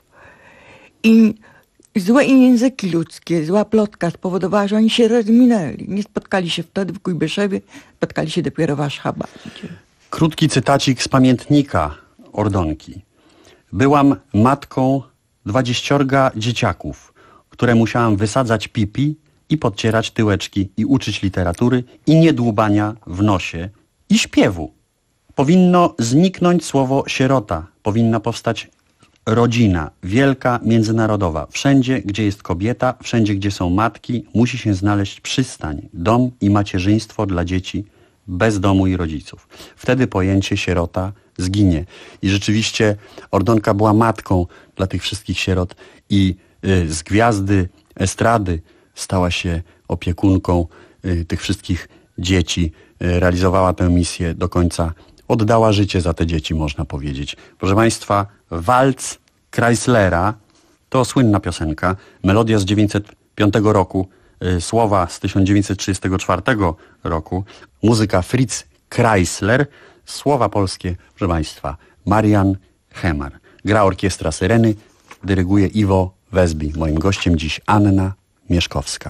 I złe języki ludzkie, zła plotka spowodowała, że oni się rozminęli. Nie spotkali się wtedy w Kujbyszewie, spotkali się dopiero w Aszchabadzie. Krótki cytacik z pamiętnika Ordonki. Byłam matką dwadzieściorga dzieciaków, które musiałam wysadzać pipi i podcierać tyłeczki i uczyć literatury i niedłubania w nosie i śpiewu. Powinno zniknąć słowo sierota. Powinna powstać rodzina, wielka, międzynarodowa. Wszędzie, gdzie jest kobieta, wszędzie, gdzie są matki, musi się znaleźć przystań, dom i macierzyństwo dla dzieci bez domu i rodziców. Wtedy pojęcie sierota zginie. I rzeczywiście Ordonka była matką dla tych wszystkich sierot i y, z gwiazdy estrady stała się opiekunką y, tych wszystkich dzieci. Y, realizowała tę misję do końca. Oddała życie za te dzieci, można powiedzieć. Proszę Państwa, walc Chryslera to słynna piosenka, melodia z tysiąc dziewięćset piątego roku, y, słowa z tysiąc dziewięćset trzydziestego czwartego roku, muzyka Fritz Kreisler, słowa polskie, proszę Państwa, Marian Hemar. Gra orkiestra Syreny, dyryguje Iwo Wezbi. Moim gościem dziś Anna Mieszkowska.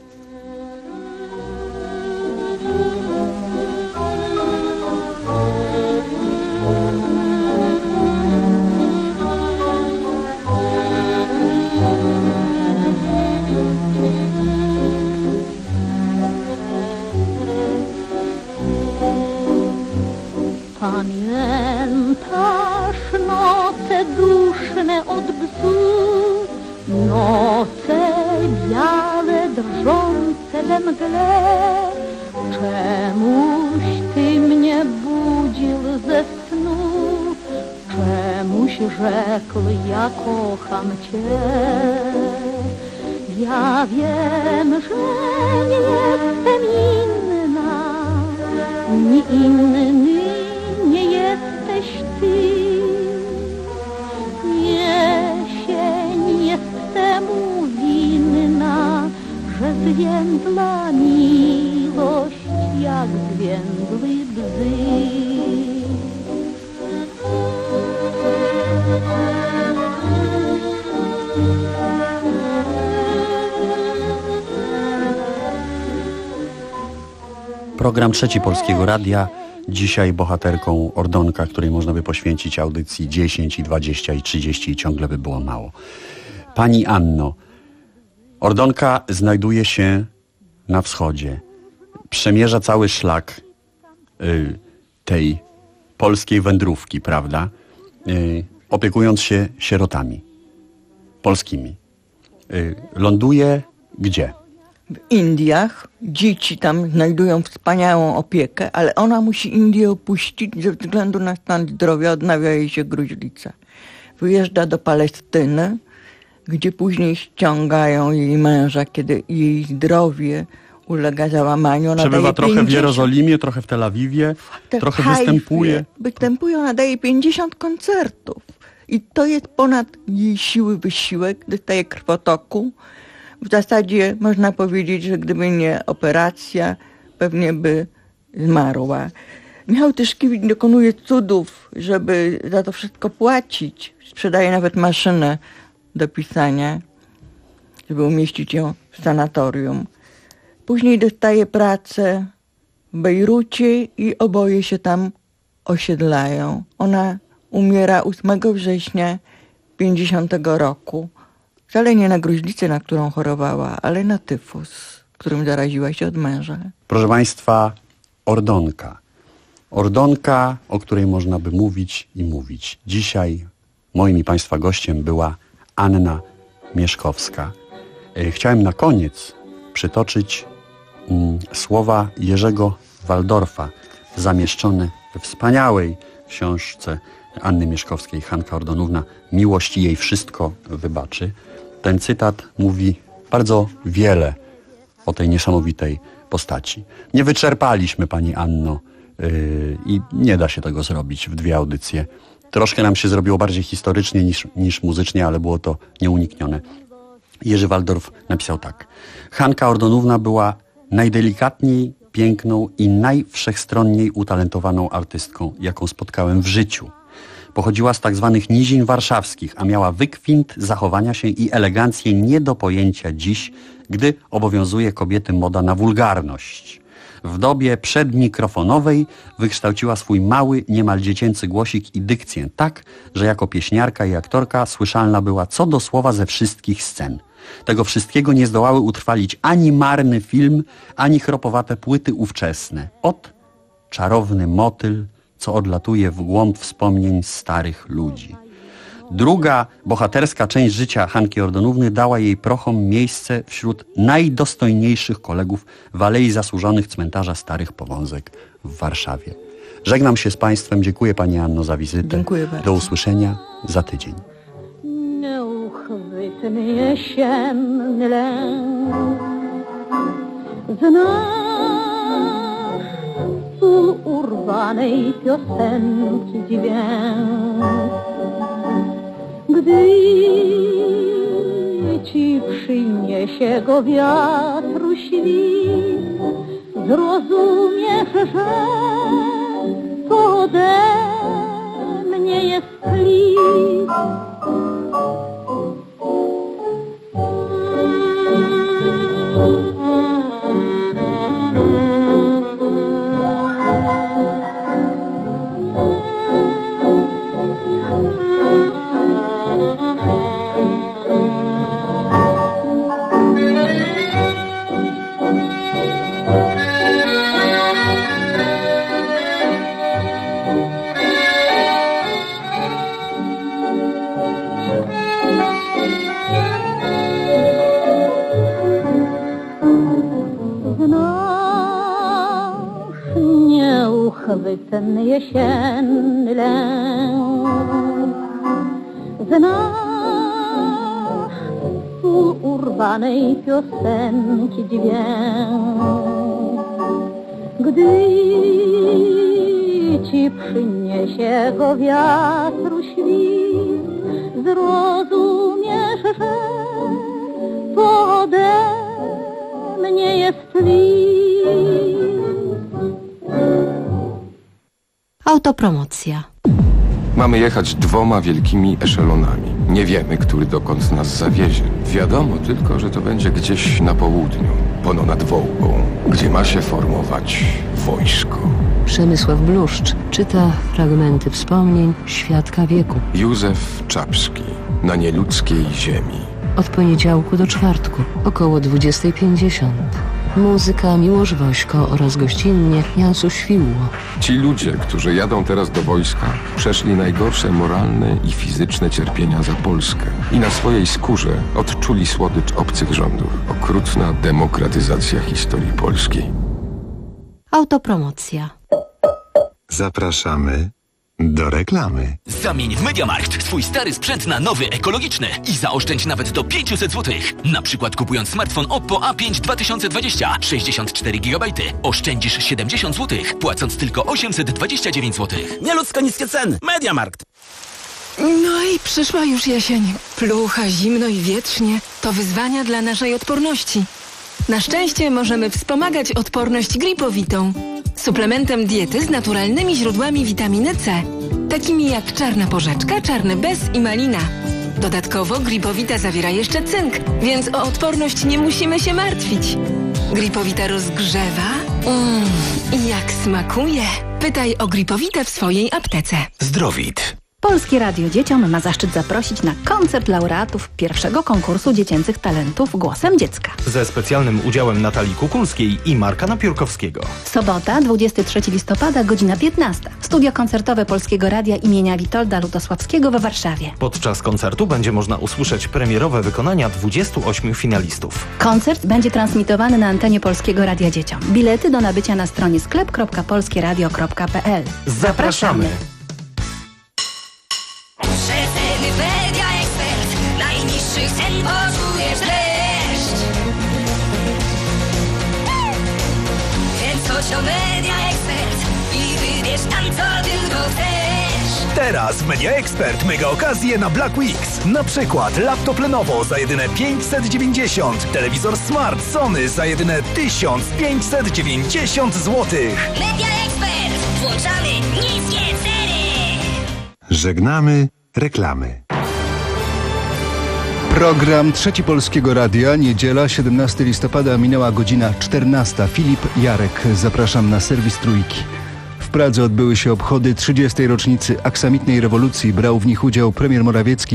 Pamiętasz noce duszne od bzu, noce białe, drżące we mgle. Czemuś ty mnie budził ze snu, czemuś rzekł, ja kocham cię. Ja wiem, że nie jestem inna, ni inny nie jesteś ty. Jesień jest temu winna, że zwiędła miłość jak zwiędły bzy. Program Trzeci Polskiego Radia. Dzisiaj bohaterką Ordonka, której można by poświęcić audycji dziesięć i dwadzieścia i trzydzieści i ciągle by było mało. Pani Anno, Ordonka znajduje się na wschodzie. Przemierza cały szlak y, tej polskiej wędrówki, prawda? Y, opiekując się sierotami polskimi. Y, ląduje gdzie? W Indiach. Dzieci tam znajdują wspaniałą opiekę, ale ona musi Indię opuścić ze względu na stan zdrowia, odnawia jej się gruźlica. Wyjeżdża do Palestyny, gdzie później ściągają jej męża, kiedy jej zdrowie ulega załamaniu. Ona przebywa trochę pięćdziesiąt... w Jerozolimie, trochę w Tel Awiwie, Te trochę Hajfie. występuje. Występuje, ona daje pięćdziesiąt koncertów. I to jest ponad jej siły wysiłek, dostaje krwotoku. W zasadzie można powiedzieć, że gdyby nie operacja, pewnie by zmarła. Michał Tyszkiewicz dokonuje cudów, żeby za to wszystko płacić. Sprzedaje nawet maszynę do pisania, żeby umieścić ją w sanatorium. Później dostaje pracę w Bejrucie i oboje się tam osiedlają. Ona umiera ósmego września pięćdziesiątego roku. Wcale nie na gruźlicę, na którą chorowała, ale na tyfus, którym zaraziła się od męża. Proszę Państwa, Ordonka. Ordonka, o której można by mówić i mówić. Dzisiaj moim i Państwa gościem była Anna Mieszkowska. Chciałem na koniec przytoczyć mm, słowa Jerzego Waldorfa, zamieszczone we wspaniałej książce Anny Mieszkowskiej, Hanka Ordonówna, Miłość i jej wszystko wybaczy. Ten cytat mówi bardzo wiele o tej niesamowitej postaci. Nie wyczerpaliśmy, Pani Anno, yy, i nie da się tego zrobić w dwie audycje. Troszkę nam się zrobiło bardziej historycznie niż, niż muzycznie, ale było to nieuniknione. Jerzy Waldorf napisał tak. Hanka Ordonówna była najdelikatniej piękną i najwszechstronniej utalentowaną artystką, jaką spotkałem w życiu. Pochodziła z tak zwanych nizin warszawskich, a miała wykwint zachowania się i elegancję nie do pojęcia dziś, gdy obowiązuje kobiety moda na wulgarność. W dobie przedmikrofonowej wykształciła swój mały, niemal dziecięcy głosik i dykcję tak, że jako pieśniarka i aktorka słyszalna była co do słowa ze wszystkich scen. Tego wszystkiego nie zdołały utrwalić ani marny film, ani chropowate płyty ówczesne. Ot, czarowny motyl, co odlatuje w głąb wspomnień starych ludzi. Druga, bohaterska część życia Hanki Ordonówny dała jej prochom miejsce wśród najdostojniejszych kolegów w Alei Zasłużonych cmentarza Starych Powązek w Warszawie. Żegnam się z Państwem, dziękuję Pani Anno za wizytę. Dziękuję bardzo. Do usłyszenia za tydzień. Nieuchwytny jesienny lęk znasz sól urwanej piosenki dźwięk. Gdy ci przyniesie go wiatru świt, zrozumiesz, że to ode mnie jest list. Nieuchwytny jesienny lęk znasz sól urwanej piosenki dźwięk. Gdy ci przyniesie go wiatru świt, zrozumiesz, że to ode mnie jest list. Autopromocja. Mamy jechać dwoma wielkimi eszelonami. Nie wiemy, który dokąd nas zawiezie. Wiadomo tylko, że to będzie gdzieś na południu, pono nad Wołgą, gdzie ma się formować wojsko. Przemysław Bluszcz czyta fragmenty wspomnień świadka wieku. Józef Czapski, na nieludzkiej ziemi. Od poniedziałku do czwartku, około dwudziestej pięćdziesiąt. Muzyka Miłosz Wośko oraz gościnnie Jansu Świłło. Ci ludzie, którzy jadą teraz do wojska, przeszli najgorsze moralne i fizyczne cierpienia za Polskę i na swojej skórze odczuli słodycz obcych rządów. Okrutna demokratyzacja historii polskiej. Autopromocja. Zapraszamy do reklamy. Zamień w MediaMarkt swój stary sprzęt na nowy, ekologiczny i zaoszczędź nawet do pięćset złotych. Na przykład kupując smartfon Oppo A pięć dwa tysiące dwadzieścia, sześćdziesiąt cztery gigabajty, oszczędzisz siedemdziesiąt złotych, płacąc tylko osiemset dwadzieścia dziewięć złotych. Nieludzko niskie ceny. MediaMarkt. No i przyszła już jesień. Plucha, zimno i wietrznie. To wyzwania dla naszej odporności. Na szczęście możemy wspomagać odporność gripowitą. Suplementem diety z naturalnymi źródłami witaminy C, takimi jak czarna porzeczka, czarny bez i malina. Dodatkowo gripowita zawiera jeszcze cynk, więc o odporność nie musimy się martwić. Gripowita rozgrzewa. Mmm, i jak smakuje. Pytaj o gripowitę w swojej aptece. Zdrowit. Polskie Radio Dzieciom ma zaszczyt zaprosić na koncert laureatów pierwszego konkursu dziecięcych talentów Głosem Dziecka. Ze specjalnym udziałem Natalii Kukulskiej i Marka Napiórkowskiego. Sobota, dwudziestego trzeciego listopada, godzina piętnasta. Studio koncertowe Polskiego Radia imienia Witolda Lutosławskiego we Warszawie. Podczas koncertu będzie można usłyszeć premierowe wykonania dwudziestu ośmiu finalistów. Koncert będzie transmitowany na antenie Polskiego Radia Dzieciom. Bilety do nabycia na stronie sklep kropka polskie radio kropka p l. Zapraszamy! Przeceny Media Expert. Najniższych cen poczujesz dreszcz. Kręć coś o Media Expert i wybierz tam, co tylko chcesz. Teraz w Media Expert mega okazje na Black Weeks. Na przykład laptop Lenovo za jedyne pięćset dziewięćdziesiąt, telewizor Smart Sony za jedyne tysiąc pięćset dziewięćdziesiąt złotych. Media Expert. Włączamy niskie ceny. Żegnamy reklamy. Program Trzeci Polskiego Radia, niedziela, siedemnastego listopada, minęła godzina czternasta. Filip Jarek, zapraszam na serwis Trójki. W Pradze odbyły się obchody trzydziestej rocznicy aksamitnej rewolucji. Brał w nich udział premier Morawiecki.